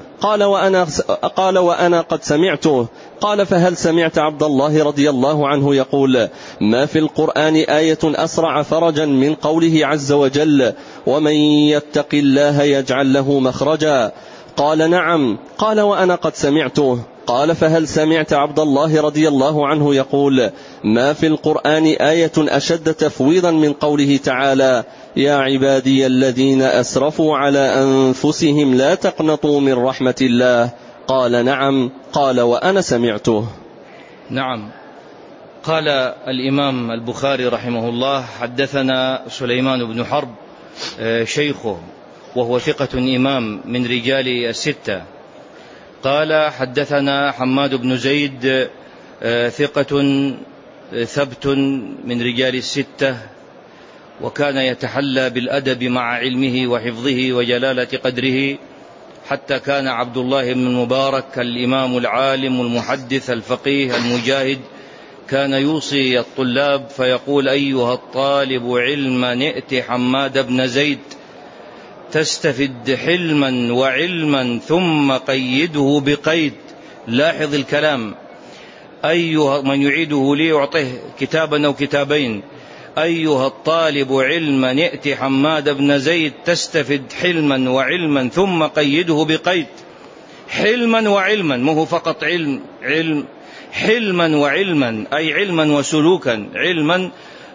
قال: وأنا قد سمعته. قال: فهل سمعت عبد الله رضي الله عنه يقول: ما في القرآن آية أسرع فرجا من قوله عز وجل: ومن يتق الله يجعل له مخرجا؟ قال: نعم. قال: وأنا قد سمعته. قال: فهل سمعت عبد الله رضي الله عنه يقول: ما في القرآن آية أشد تفويضا من قوله تعالى: يا عبادي الذين أسرفوا على أنفسهم لا تقنطوا من رحمة الله؟ قال: نعم. قال: وأنا سمعته. نعم. قال الإمام البخاري رحمه الله: حدثنا سليمان بن حرب شيخه، وهو ثقة إمام من رجال الستة. قال: حدثنا حماد بن زيد ثقة ثبت من رجال الستة، وكان يتحلى بالأدب مع علمه وحفظه وجلالة قدره، حتى كان عبد الله بن المبارك الإمام العالم المحدث الفقيه المجاهد كان يوصي الطلاب فيقول: أيها الطالب علما ائت حماد بن زيد تستفد حلما وعلما ثم قيده بقيد. لاحظ الكلام: أيها من يعيده لي يعطيه كتابا أو كتابين. أيها الطالب علما ائت حماد بن زيد تستفد حلما وعلما ثم قيده بقيد. حلما وعلما، مو فقط علم، حلما وعلما أي علما وسلوكا، علما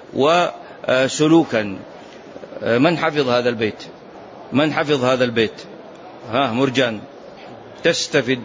وسلوكا. من حفظ هذا البيت؟ من حفظ هذا البيت؟ مرجان. تستفد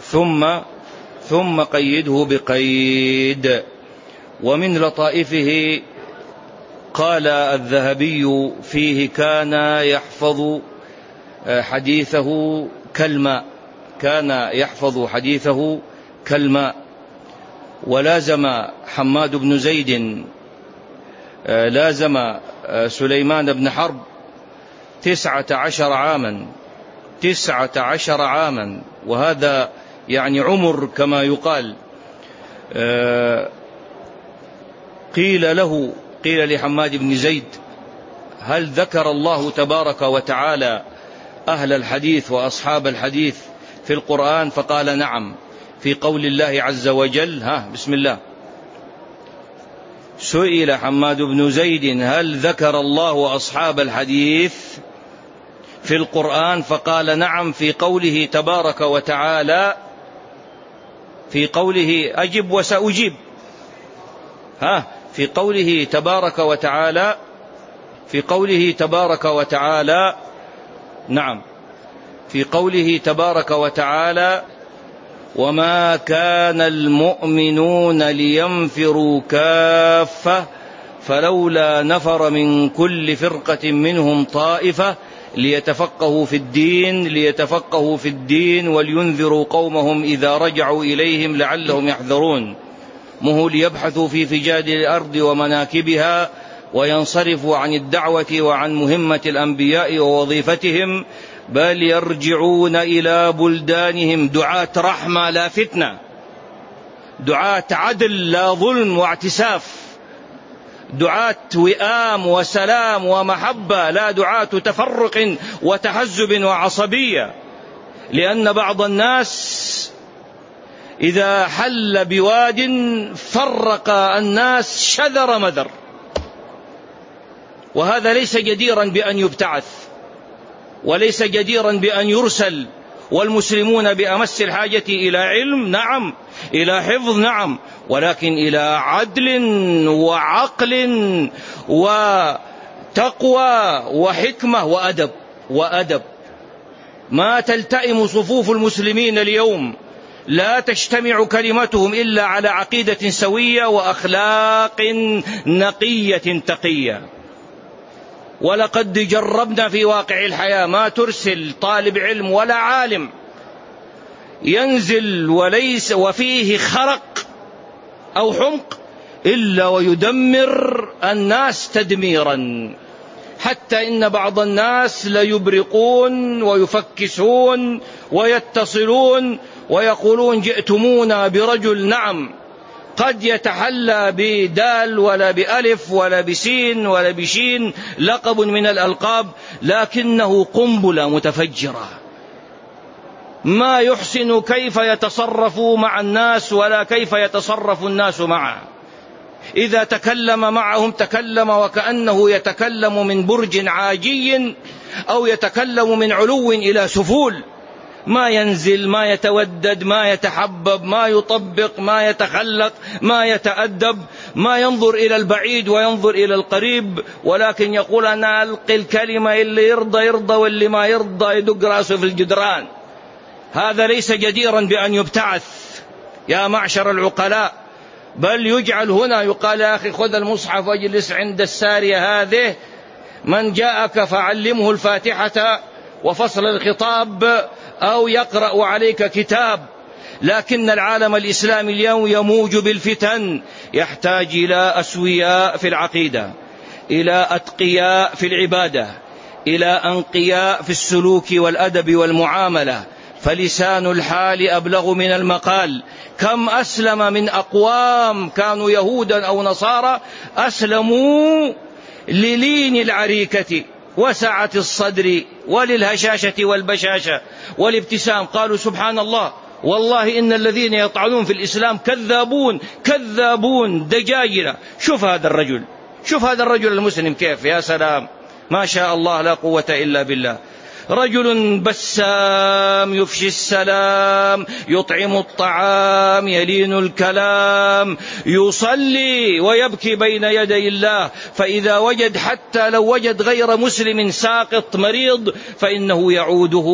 ثم قيده بقيد. ومن لطائفه قال الذهبي فيه: كان يحفظ حديثه كالماء، كان يحفظ حديثه كالماء. ولازم حماد بن زيد لازم سليمان بن حرب 19 عاما، 19 عاما، وهذا يعني عمر كما يقال. قيل لحماد بن زيد: هل ذكر الله تبارك وتعالى أهل الحديث وأصحاب الحديث في القرآن؟ فقال: نعم، في قول الله عز وجل. بسم الله. سئل حماد بن زيد: هل ذكر الله أصحاب الحديث؟ في القرآن؟ فقال نعم، في قوله تبارك وتعالى، في قوله أجب وسأجيب، في قوله تبارك وتعالى، في قوله تبارك وتعالى، نعم، في قوله تبارك وتعالى: وما كان المؤمنون لينفروا كافة فلولا نفر من كل فرقة منهم طائفة ليتفقهوا في الدين ولينذروا قومهم إذا رجعوا إليهم لعلهم يحذرون. مه ليبحثوا في فجاج الأرض ومناكبها وينصرفوا عن الدعوة وعن مهمة الأنبياء ووظيفتهم، بل يرجعون إلى بلدانهم دعاة رحمة لا فتنة، دعاة عدل لا ظلم واعتساف، دعاة وئام وسلام ومحبة، لا دعاة تفرق وتحزب وعصبية. لأن بعض الناس إذا حل بواد فرق الناس شذر مذر، وهذا ليس جديرا بأن يبتعث وليس جديرا بأن يرسل. والمسلمون بأمس الحاجة إلى علم، نعم، إلى حفظ، نعم، ولكن إلى عدل وعقل وتقوى وحكمة وأدب. ما تلتئم صفوف المسلمين اليوم، لا تجتمع كلمتهم إلا على عقيدة سوية وأخلاق نقية تقية. ولقد جربنا في واقع الحياة ما ترسل طالب علم ولا عالم ينزل وليس وفيه خرق أو حمق إلا ويدمر الناس تدميرا، حتى إن بعض الناس ليبرقون ويفكسون ويتصلون ويقولون جئتمونا برجل، نعم، قد يتحلى بدال ولا بألف ولا بسين ولا بشين، لقب من الألقاب، لكنه قنبلة متفجرة ما يحسن كيف يتصرف مع الناس ولا كيف يتصرف الناس معه. إذا تكلم معهم تكلم وكأنه يتكلم من برج عاجي أو يتكلم من علو إلى سفول، ما ينزل، ما يتودد، ما يتحبب، ما يطبق، ما يتخلق، ما يتأدب، ما ينظر إلى البعيد وينظر إلى القريب، ولكن يقول أنا ألقي الكلمة، اللي يرضى يرضى واللي ما يرضى يدق رأسه في الجدران. هذا ليس جديرا بأن يبتعث يا معشر العقلاء، بل يجعل هنا يقال يا أخي خذ المصحف واجلس عند السارية هذه، من جاءك فعلمه الفاتحة وفصل الخطاب أو يقرأ عليك كتاب. لكن العالم الإسلامي اليوم يموج بالفتن، يحتاج إلى أسوياء في العقيدة، إلى أتقياء في العبادة، إلى أنقياء في السلوك والأدب والمعاملة. فلسان الحال أبلغ من المقال. كم أسلم من أقوام كانوا يهودا أو نصارى أسلموا للين العريكة وسعة الصدر وللهشاشة والبشاشة والابتسام، قالوا سبحان الله والله إن الذين يطعنون في الإسلام كذابون كذابون دجاجلة. شوف هذا الرجل المسلم كيف، يا سلام، ما شاء الله لا قوة إلا بالله، رجل بسام يفشي السلام، يطعم الطعام، يلين الكلام، يصلي ويبكي بين يدي الله، فإذا وجد حتى لو وجد غير مسلم ساقط مريض فإنه يعوده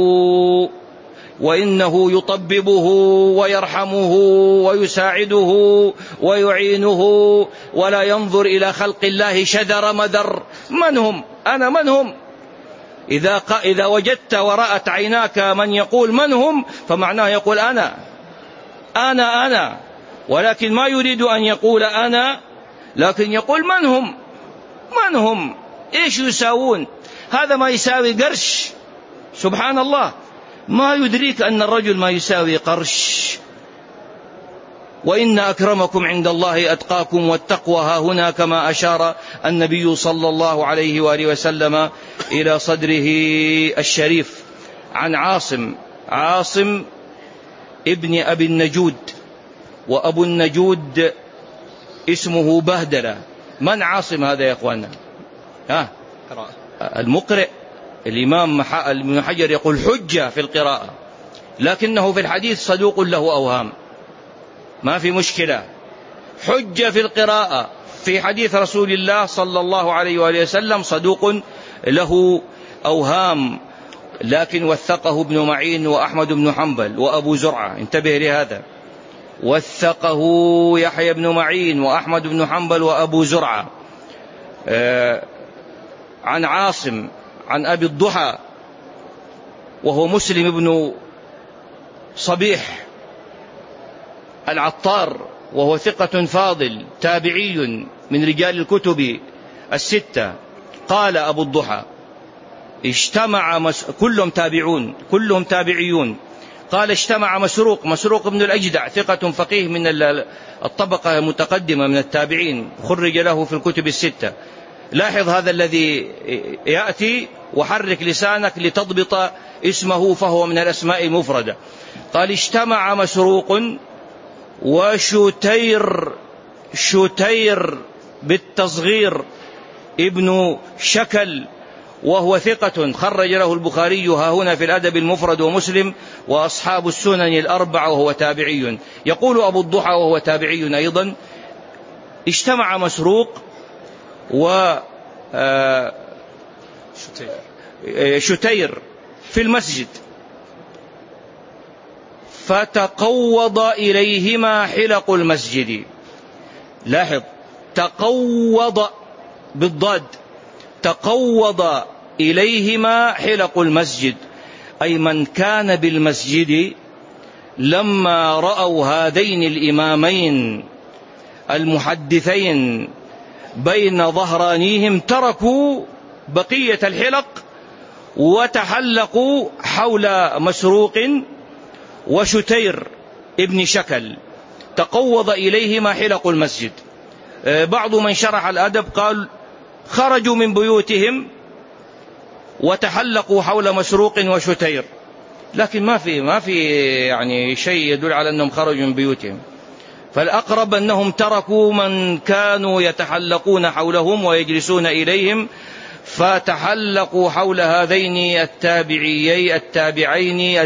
وإنه يطببه ويرحمه ويساعده ويعينه، ولا ينظر إلى خلق الله شذر مذر. من هم؟ أنا من هم؟ إذا وجدت ورأت عيناك من يقول من هم فمعناه يقول أنا، ولكن ما يريد أن يقول أنا، لكن يقول من هم إيش يساوون؟ هذا ما يساوي قرش، سبحان الله، ما يدريك أن الرجل ما يساوي قرش. وإن أكرمكم عند الله أتقاكم، والتقوى ها هنا كما أشار النبي صلى الله عليه وآله وسلم إلى صدره الشريف. عن عاصم ابن أبي النجود، وأبو النجود اسمه بهدلة. من عاصم هذا يا أخوانا؟ المقرئ الإمام ابن حجر يقول حجة في القراءة، لكنه في الحديث صدوق له أوهام، ما في مشكلة. حجة في القراءة في حديث رسول الله صلى الله عليه وآله وسلم صدوق له أوهام، لكن وثقه ابن معين وأحمد بن حنبل وأبو زرعة، انتبه لهذا، وثقه يحيى بن معين وأحمد بن حنبل وأبو زرعة عن عاصم عن أبي الضحى وهو مسلم بن صبيح العطار، وهو ثقة فاضل تابعي من رجال الكتب الستة. قال أبو الضحى اجتمع كلهم تابعون كلهم تابعيون. قال اجتمع مسروق بن الأجدع ثقة فقيه من الطبقة المتقدمة من التابعين، خرج له في الكتب الستة. لاحظ هذا الذي يأتي وحرك لسانك لتضبط اسمه، فهو من الأسماء المفردة. قال اجتمع مسروق شتير بالتصغير ابن شكل، وهو ثقة خرج له البخاري ها هنا في الأدب المفرد ومسلم وأصحاب السنن الأربعة، وهو تابعي. يقول أبو الضحى وهو تابعي أيضا اجتمع مسروق وشتير في المسجد فتقوض إليهما حلق المسجد. لاحظ تقوض بالضاد، تقوض إليهما حلق المسجد، أي من كان بالمسجد لما رأوا هذين الإمامين المحدثين بين ظهرانيهم تركوا بقية الحلق وتحلقوا حول مسروق وشتير ابن شكل، تقوض إليهما حلق المسجد. بعض من شرح الأدب قال خرجوا من بيوتهم وتحلقوا حول مسروق وشتير، لكن ما في يعني شيء يدل على أنهم خرجوا من بيوتهم، فالأقرب أنهم تركوا من كانوا يتحلقون حولهم ويجلسون إليهم، فتحلقوا حول هذين التابعين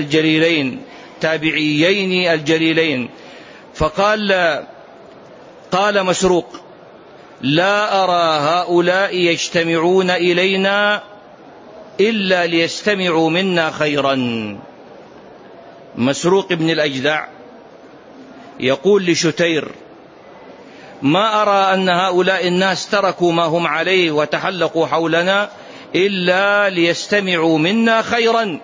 الجليلين. فقال مسروق لا أرى هؤلاء يجتمعون إلينا إلا ليستمعوا منا خيرا. مسروق بن الأجدع يقول لشتير ما أرى أن هؤلاء الناس تركوا ما هم عليه وتحلقوا حولنا إلا ليستمعوا منا خيرا.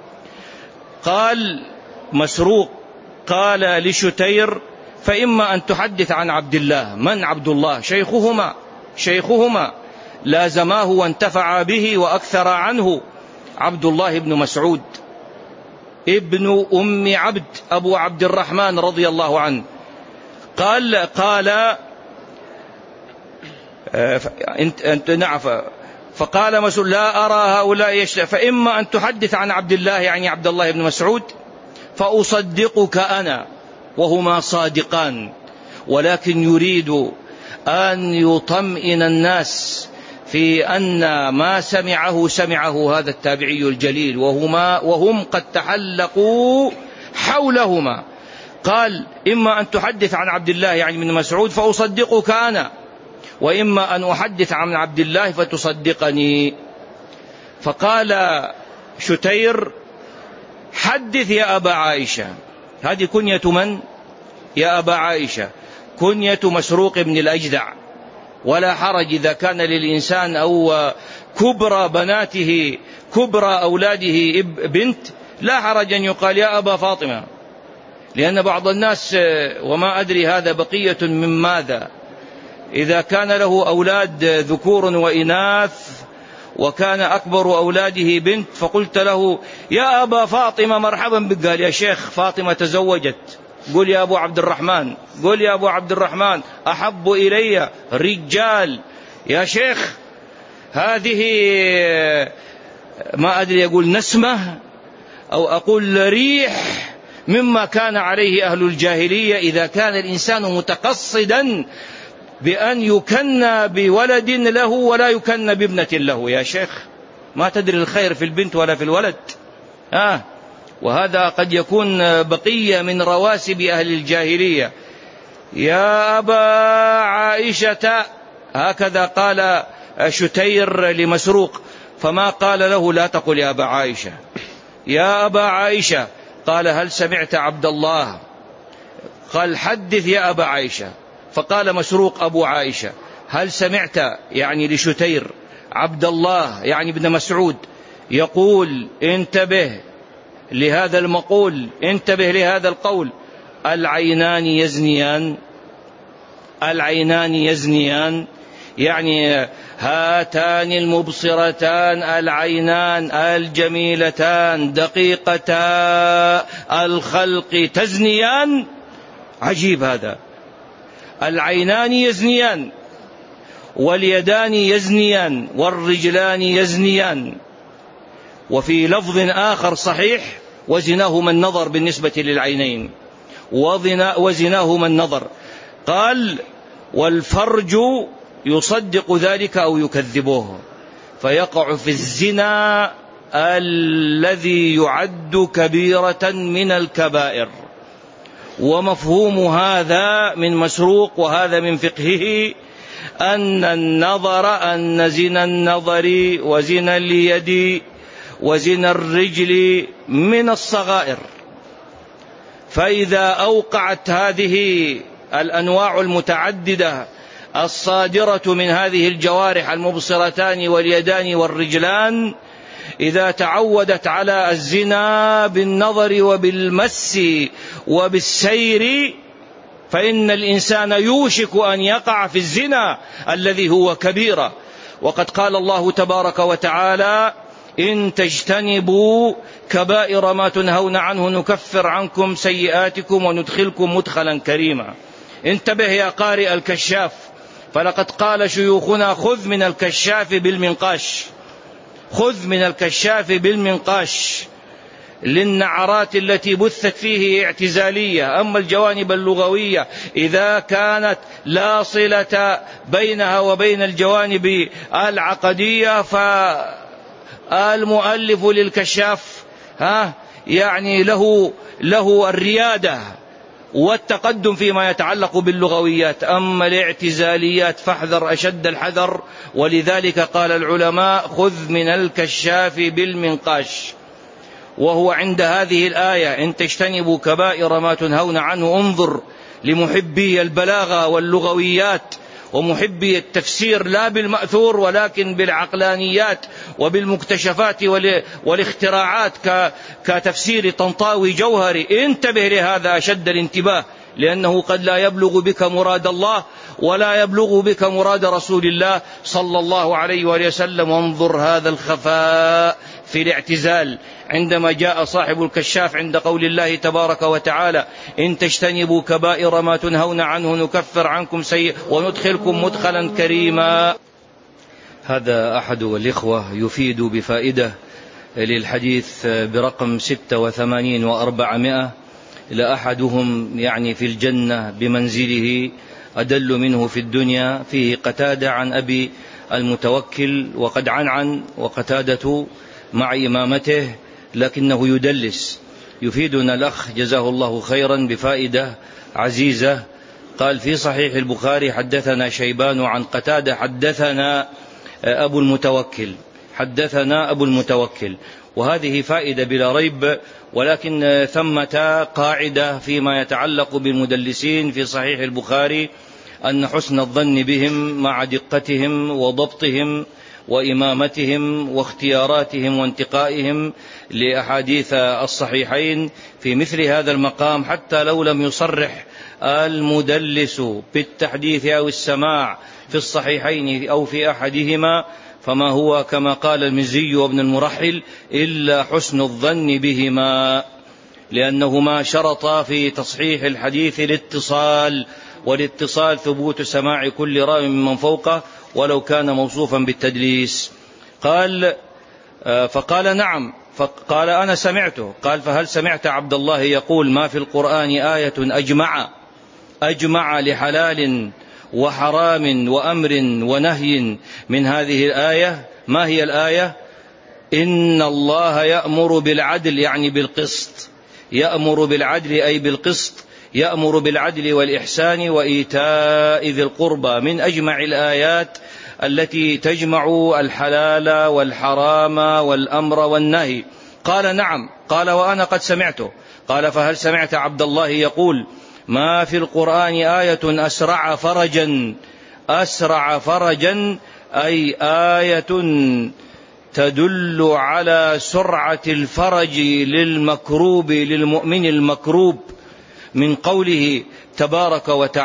قال مسروق قال لشتير فإما أن تحدث عن عبد الله. من عبد الله؟ شيخهما لازماه وانتفع به وأكثر عنه، عبد الله بن مسعود ابن أم عبد أبو عبد الرحمن رضي الله عنه. قال فقال مسعود لا أرى هؤلاء فإما أن تحدث عن عبد الله يعني عبد الله بن مسعود فأصدقك أنا، وهما صادقان، ولكن يريد أن يطمئن الناس في أن ما سمعه هذا التابعي الجليل وهم قد تحلقوا حولهما. قال إما أن تحدث عن عبد الله يعني من مسعود فأصدقك أنا، وإما أن أحدث عن عبد الله فتصدقني. فقال شتير حدث يا أبا عائشة. هذه كنية من؟ يا أبا عائشة، كنية مسروق بن الأجدع. ولا حرج إذا كان للإنسان أو كبرى بناته كبرى أولاده بنت، لا حرج أن يقال يا أبا فاطمة، لأن بعض الناس وما أدري هذا بقية من ماذا، إذا كان له أولاد ذكور وإناث وكان أكبر أولاده بنت فقلت له يا أبا فاطمة مرحبا بك، قال يا شيخ فاطمة تزوجت، قل يا أبو عبد الرحمن، قل يا أبو عبد الرحمن أحب إلي رجال. يا شيخ هذه ما أدري يقول نسمة أو أقول ريح مما كان عليه أهل الجاهلية إذا كان الإنسان متقصدا بأن يكنى بولد له ولا يكنى بابنة له. يا شيخ ما تدري الخير في البنت ولا في الولد. وهذا قد يكون بقية من رواسب أهل الجاهلية. يا أبا عائشة، هكذا قال شتير لمسروق، فما قال له لا تقل يا أبا عائشة. يا أبا عائشة، قال هل سمعت عبد الله؟ قال حدث يا أبا عائشة. فقال مسروق أبو عائشة هل سمعت، يعني لشتير، عبد الله يعني ابن مسعود يقول انتبه لهذا المقول، انتبه لهذا القول، العينان يزنيان. العينان يزنيان يعني هاتان المبصرتان العينان الجميلتان دقيقتا الخلق تزنيان. عجيب هذا. العينان يزنيان واليدان يزنيان والرجلان يزنيان. وفي لفظ آخر صحيح وزناهما النظر بالنسبة للعينين، وزناهما النظر. قال والفرج يصدق ذلك أو يكذبه، فيقع في الزنا الذي يعد كبيرة من الكبائر. ومفهوم هذا من مسروق وهذا من فقهه أن النظر، أن زنا النظر وزنا اليد وزنا الرجل من الصغائر. فإذا أوقعت هذه الأنواع المتعددة الصادرة من هذه الجوارح المبصرتان واليدان والرجلان، إذا تعودت على الزنا بالنظر وبالمس وبالسير، فإن الإنسان يوشك أن يقع في الزنا الذي هو كبيرة. وقد قال الله تبارك وتعالى إن تجتنبوا كبائر ما تنهون عنه نكفر عنكم سيئاتكم وندخلكم مدخلا كريما. انتبه يا قارئ الكشاف، فلقد قال شيوخنا خذ من الكشاف بالمنقاش، خذ من الكشاف بالمنقاش للنعرات التي بثت فيه اعتزالية. أما الجوانب اللغوية إذا كانت لا صلة بينها وبين الجوانب العقدية، فالمؤلف للكشاف يعني له الريادة والتقدم فيما يتعلق باللغويات. أما الاعتزاليات فاحذر أشد الحذر. ولذلك قال العلماء خذ من الكشاف بالمنقاش. وهو عند هذه الآية إن تجتنبوا كبائر ما تنهون عنه، انظر لمحبي البلاغة واللغويات ومحبي التفسير لا بالمأثور ولكن بالعقلانيات وبالمكتشفات والاختراعات كتفسير طنطاوي جوهري. انتبه لهذا أشد الانتباه، لأنه قد لا يبلغ بك مراد الله ولا يبلغ بك مراد رسول الله صلى الله عليه وآله وسلم. وانظر هذا الخفاء في الاعتزال عندما جاء صاحب الكشاف عند قول الله تبارك وتعالى إن تجتنبوا كبائر ما تنهون عنه نكفر عنكم سيئ وندخلكم مدخلا كريما. هذا أحد الإخوة يفيد بفائدة للحديث برقم 86 و400 لأحدهم يعني في الجنة بمنزله أدل منه في الدنيا، فيه قتادة عن أبي المتوكل، وقد عنعن وقتادة مع إمامته لكنه يدلس. يفيدنا الأخ جزاه الله خيرا بفائدة عزيزة. قال في صحيح البخاري حدثنا شيبان عن قتادة حدثنا أبو المتوكل، حدثنا أبو المتوكل. وهذه فائدة بلا ريب، ولكن ثمة قاعدة فيما يتعلق بالمدلسين في صحيح البخاري أن حسن الظن بهم مع دقتهم وضبطهم وإمامتهم واختياراتهم وانتقائهم لأحاديث الصحيحين في مثل هذا المقام، حتى لو لم يصرح المدلس بالتحديث أو السماع في الصحيحين أو في أحدهما، فما هو كما قال المزي وابن المرحل إلا حسن الظن بهما، لأنهما شرطا في تصحيح الحديث الاتصال، والاتصال ثبوت سماع كل راوي ممن فوقه ولو كان موصوفا بالتدليس. قال فقال نعم، فقال أنا سمعته. قال فهل سمعت عبد الله يقول ما في القرآن آية أجمع لحلال وحرام وأمر ونهي من هذه الآية؟ ما هي الآية؟ إن الله يأمر بالعدل يعني بالقسط، يأمر بالعدل أي بالقسط، يأمر بالعدل والإحسان وإيتاء ذي القربى، من أجمع الآيات التي تجمع الحلال والحرام والأمر والنهي. قال نعم. قال وأنا قد سمعته. قال فهل سمعت عبد الله يقول ما في القرآن آية أسرع فرجا، أسرع فرجا أي آية تدل على سرعة الفرج للمكروب، للمؤمن المكروب، من قوله تبارك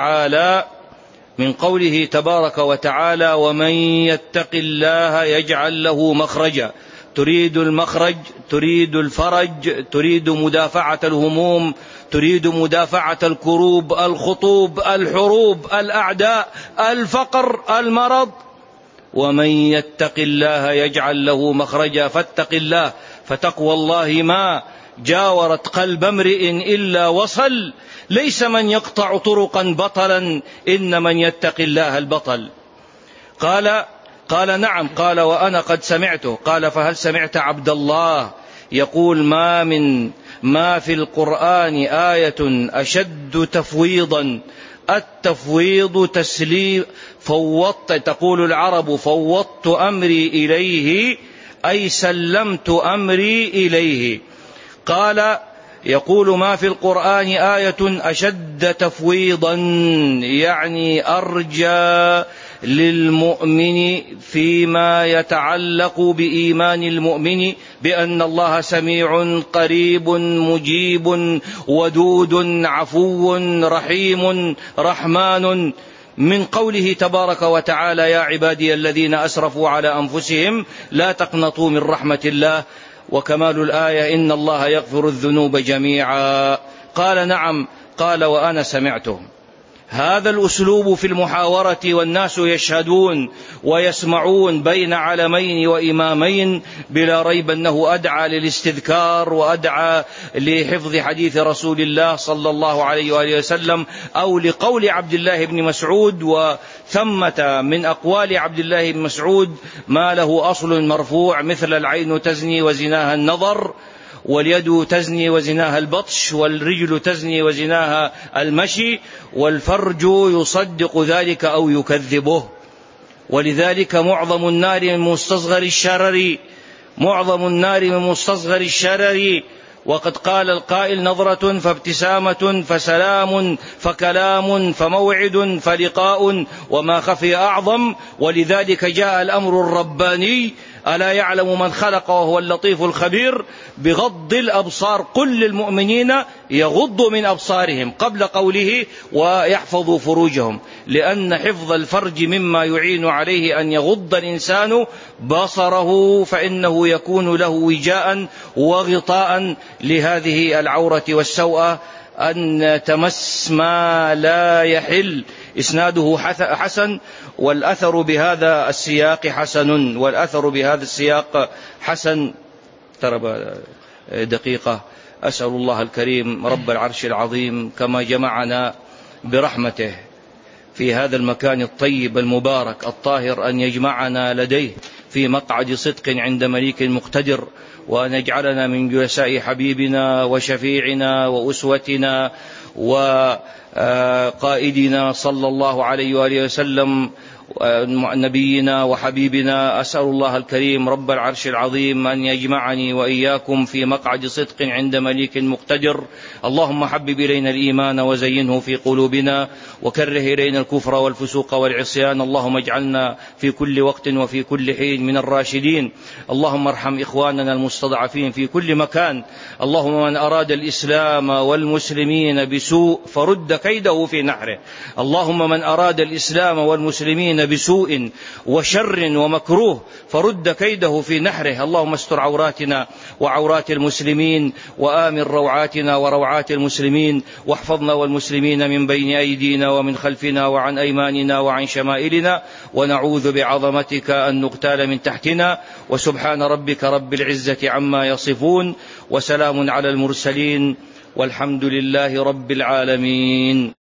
وتعالى ومن يتق الله يجعل له مخرجا. تريد المخرج، تريد الفرج، تريد مدافعة الهموم، تريد مدافعة الكروب، الخطوب، الحروب، الأعداء، الفقر، المرض. ومن يتق الله يجعل له مخرجا. فاتق الله، فتقوى الله ما جاورت قلب امرئ إلا وصل، ليس من يقطع طرقا بطلا، إن من يتق الله البطل. قال نعم. قال وأنا قد سمعته. قال فهل سمعت عبد الله يقول ما في القرآن آية أشد تفويضا. التفويض تسليم، تقول العرب فوضت أمري إليه أي سلمت أمري إليه. قال يقول ما في القرآن آية أشد تفويضا يعني أرجى للمؤمن فيما يتعلق بإيمان المؤمن بأن الله سميع قريب مجيب ودود عفو رحيم رحمن، من قوله تبارك وتعالى يا عبادي الذين أسرفوا على أنفسهم لا تقنطوا من رحمة الله، وكمال الآية إن الله يغفر الذنوب جميعا. قال نعم. قال وأنا سمعته. هذا الأسلوب في المحاورة والناس يشهدون ويسمعون بين علمين وإمامين بلا ريب أنه أدعى للاستذكار وأدعى لحفظ حديث رسول الله صلى الله عليه وآله وسلم، أو لقول عبد الله بن مسعود. وثمة من أقوال عبد الله بن مسعود ما له أصل مرفوع، مثل العين تزني وزناها النظر، واليد تزني وزناها البطش، والرجل تزني وزناها المشي، والفرج يصدق ذلك أو يكذبه. ولذلك معظم النار من مستصغر الشرر. وقد قال القائل نظرة فابتسامة فسلام فكلام فموعد فلقاء وما خفي أعظم. ولذلك جاء الأمر الرباني ألا يعلم من خلق وهو اللطيف الخبير بغض الأبصار، قل للمؤمنين يغضوا من أبصارهم، قبل قوله ويحفظوا فروجهم، لأن حفظ الفرج مما يعين عليه أن يغض الإنسان بصره، فإنه يكون له وجاء وغطاء لهذه العورة والسوءة أن تمس ما لا يحل. إسناده حسن، والأثر بهذا السياق حسن. ترى دقيقة. أسأل الله الكريم رب العرش العظيم كما جمعنا برحمته في هذا المكان الطيب المبارك الطاهر أن يجمعنا لديه في مقعد صدق عند مليك مقتدر، وأن يجعلنا من جلساء حبيبنا وشفيعنا وأسوتنا وقائدنا صلى الله عليه وآله وسلم نبينا وحبيبنا. أسأل الله الكريم رب العرش العظيم أن يجمعني وإياكم في مقعد صدق عند مليك مقتدر. اللهم حبب إلينا الإيمان وزينه في قلوبنا، وكره إلينا الكفر والفسوق والعصيان. اللهم اجعلنا في كل وقت وفي كل حين من الراشدين. اللهم ارحم إخواننا المستضعفين في كل مكان. اللهم من أراد الإسلام والمسلمين بسوء فرد كيده في نحره. اللهم من أراد الإسلام والمسلمين بسوء وشر ومكروه فرد كيده في نحره. اللهم استر عوراتنا وعورات المسلمين، وآمن روعاتنا وروعات المسلمين، واحفظنا والمسلمين من بين أيدينا ومن خلفنا وعن أيماننا وعن شمائلنا، ونعوذ بعظمتك أن نغتال من تحتنا. وسبحان ربك رب العزة عما يصفون، وسلام على المرسلين، والحمد لله رب العالمين.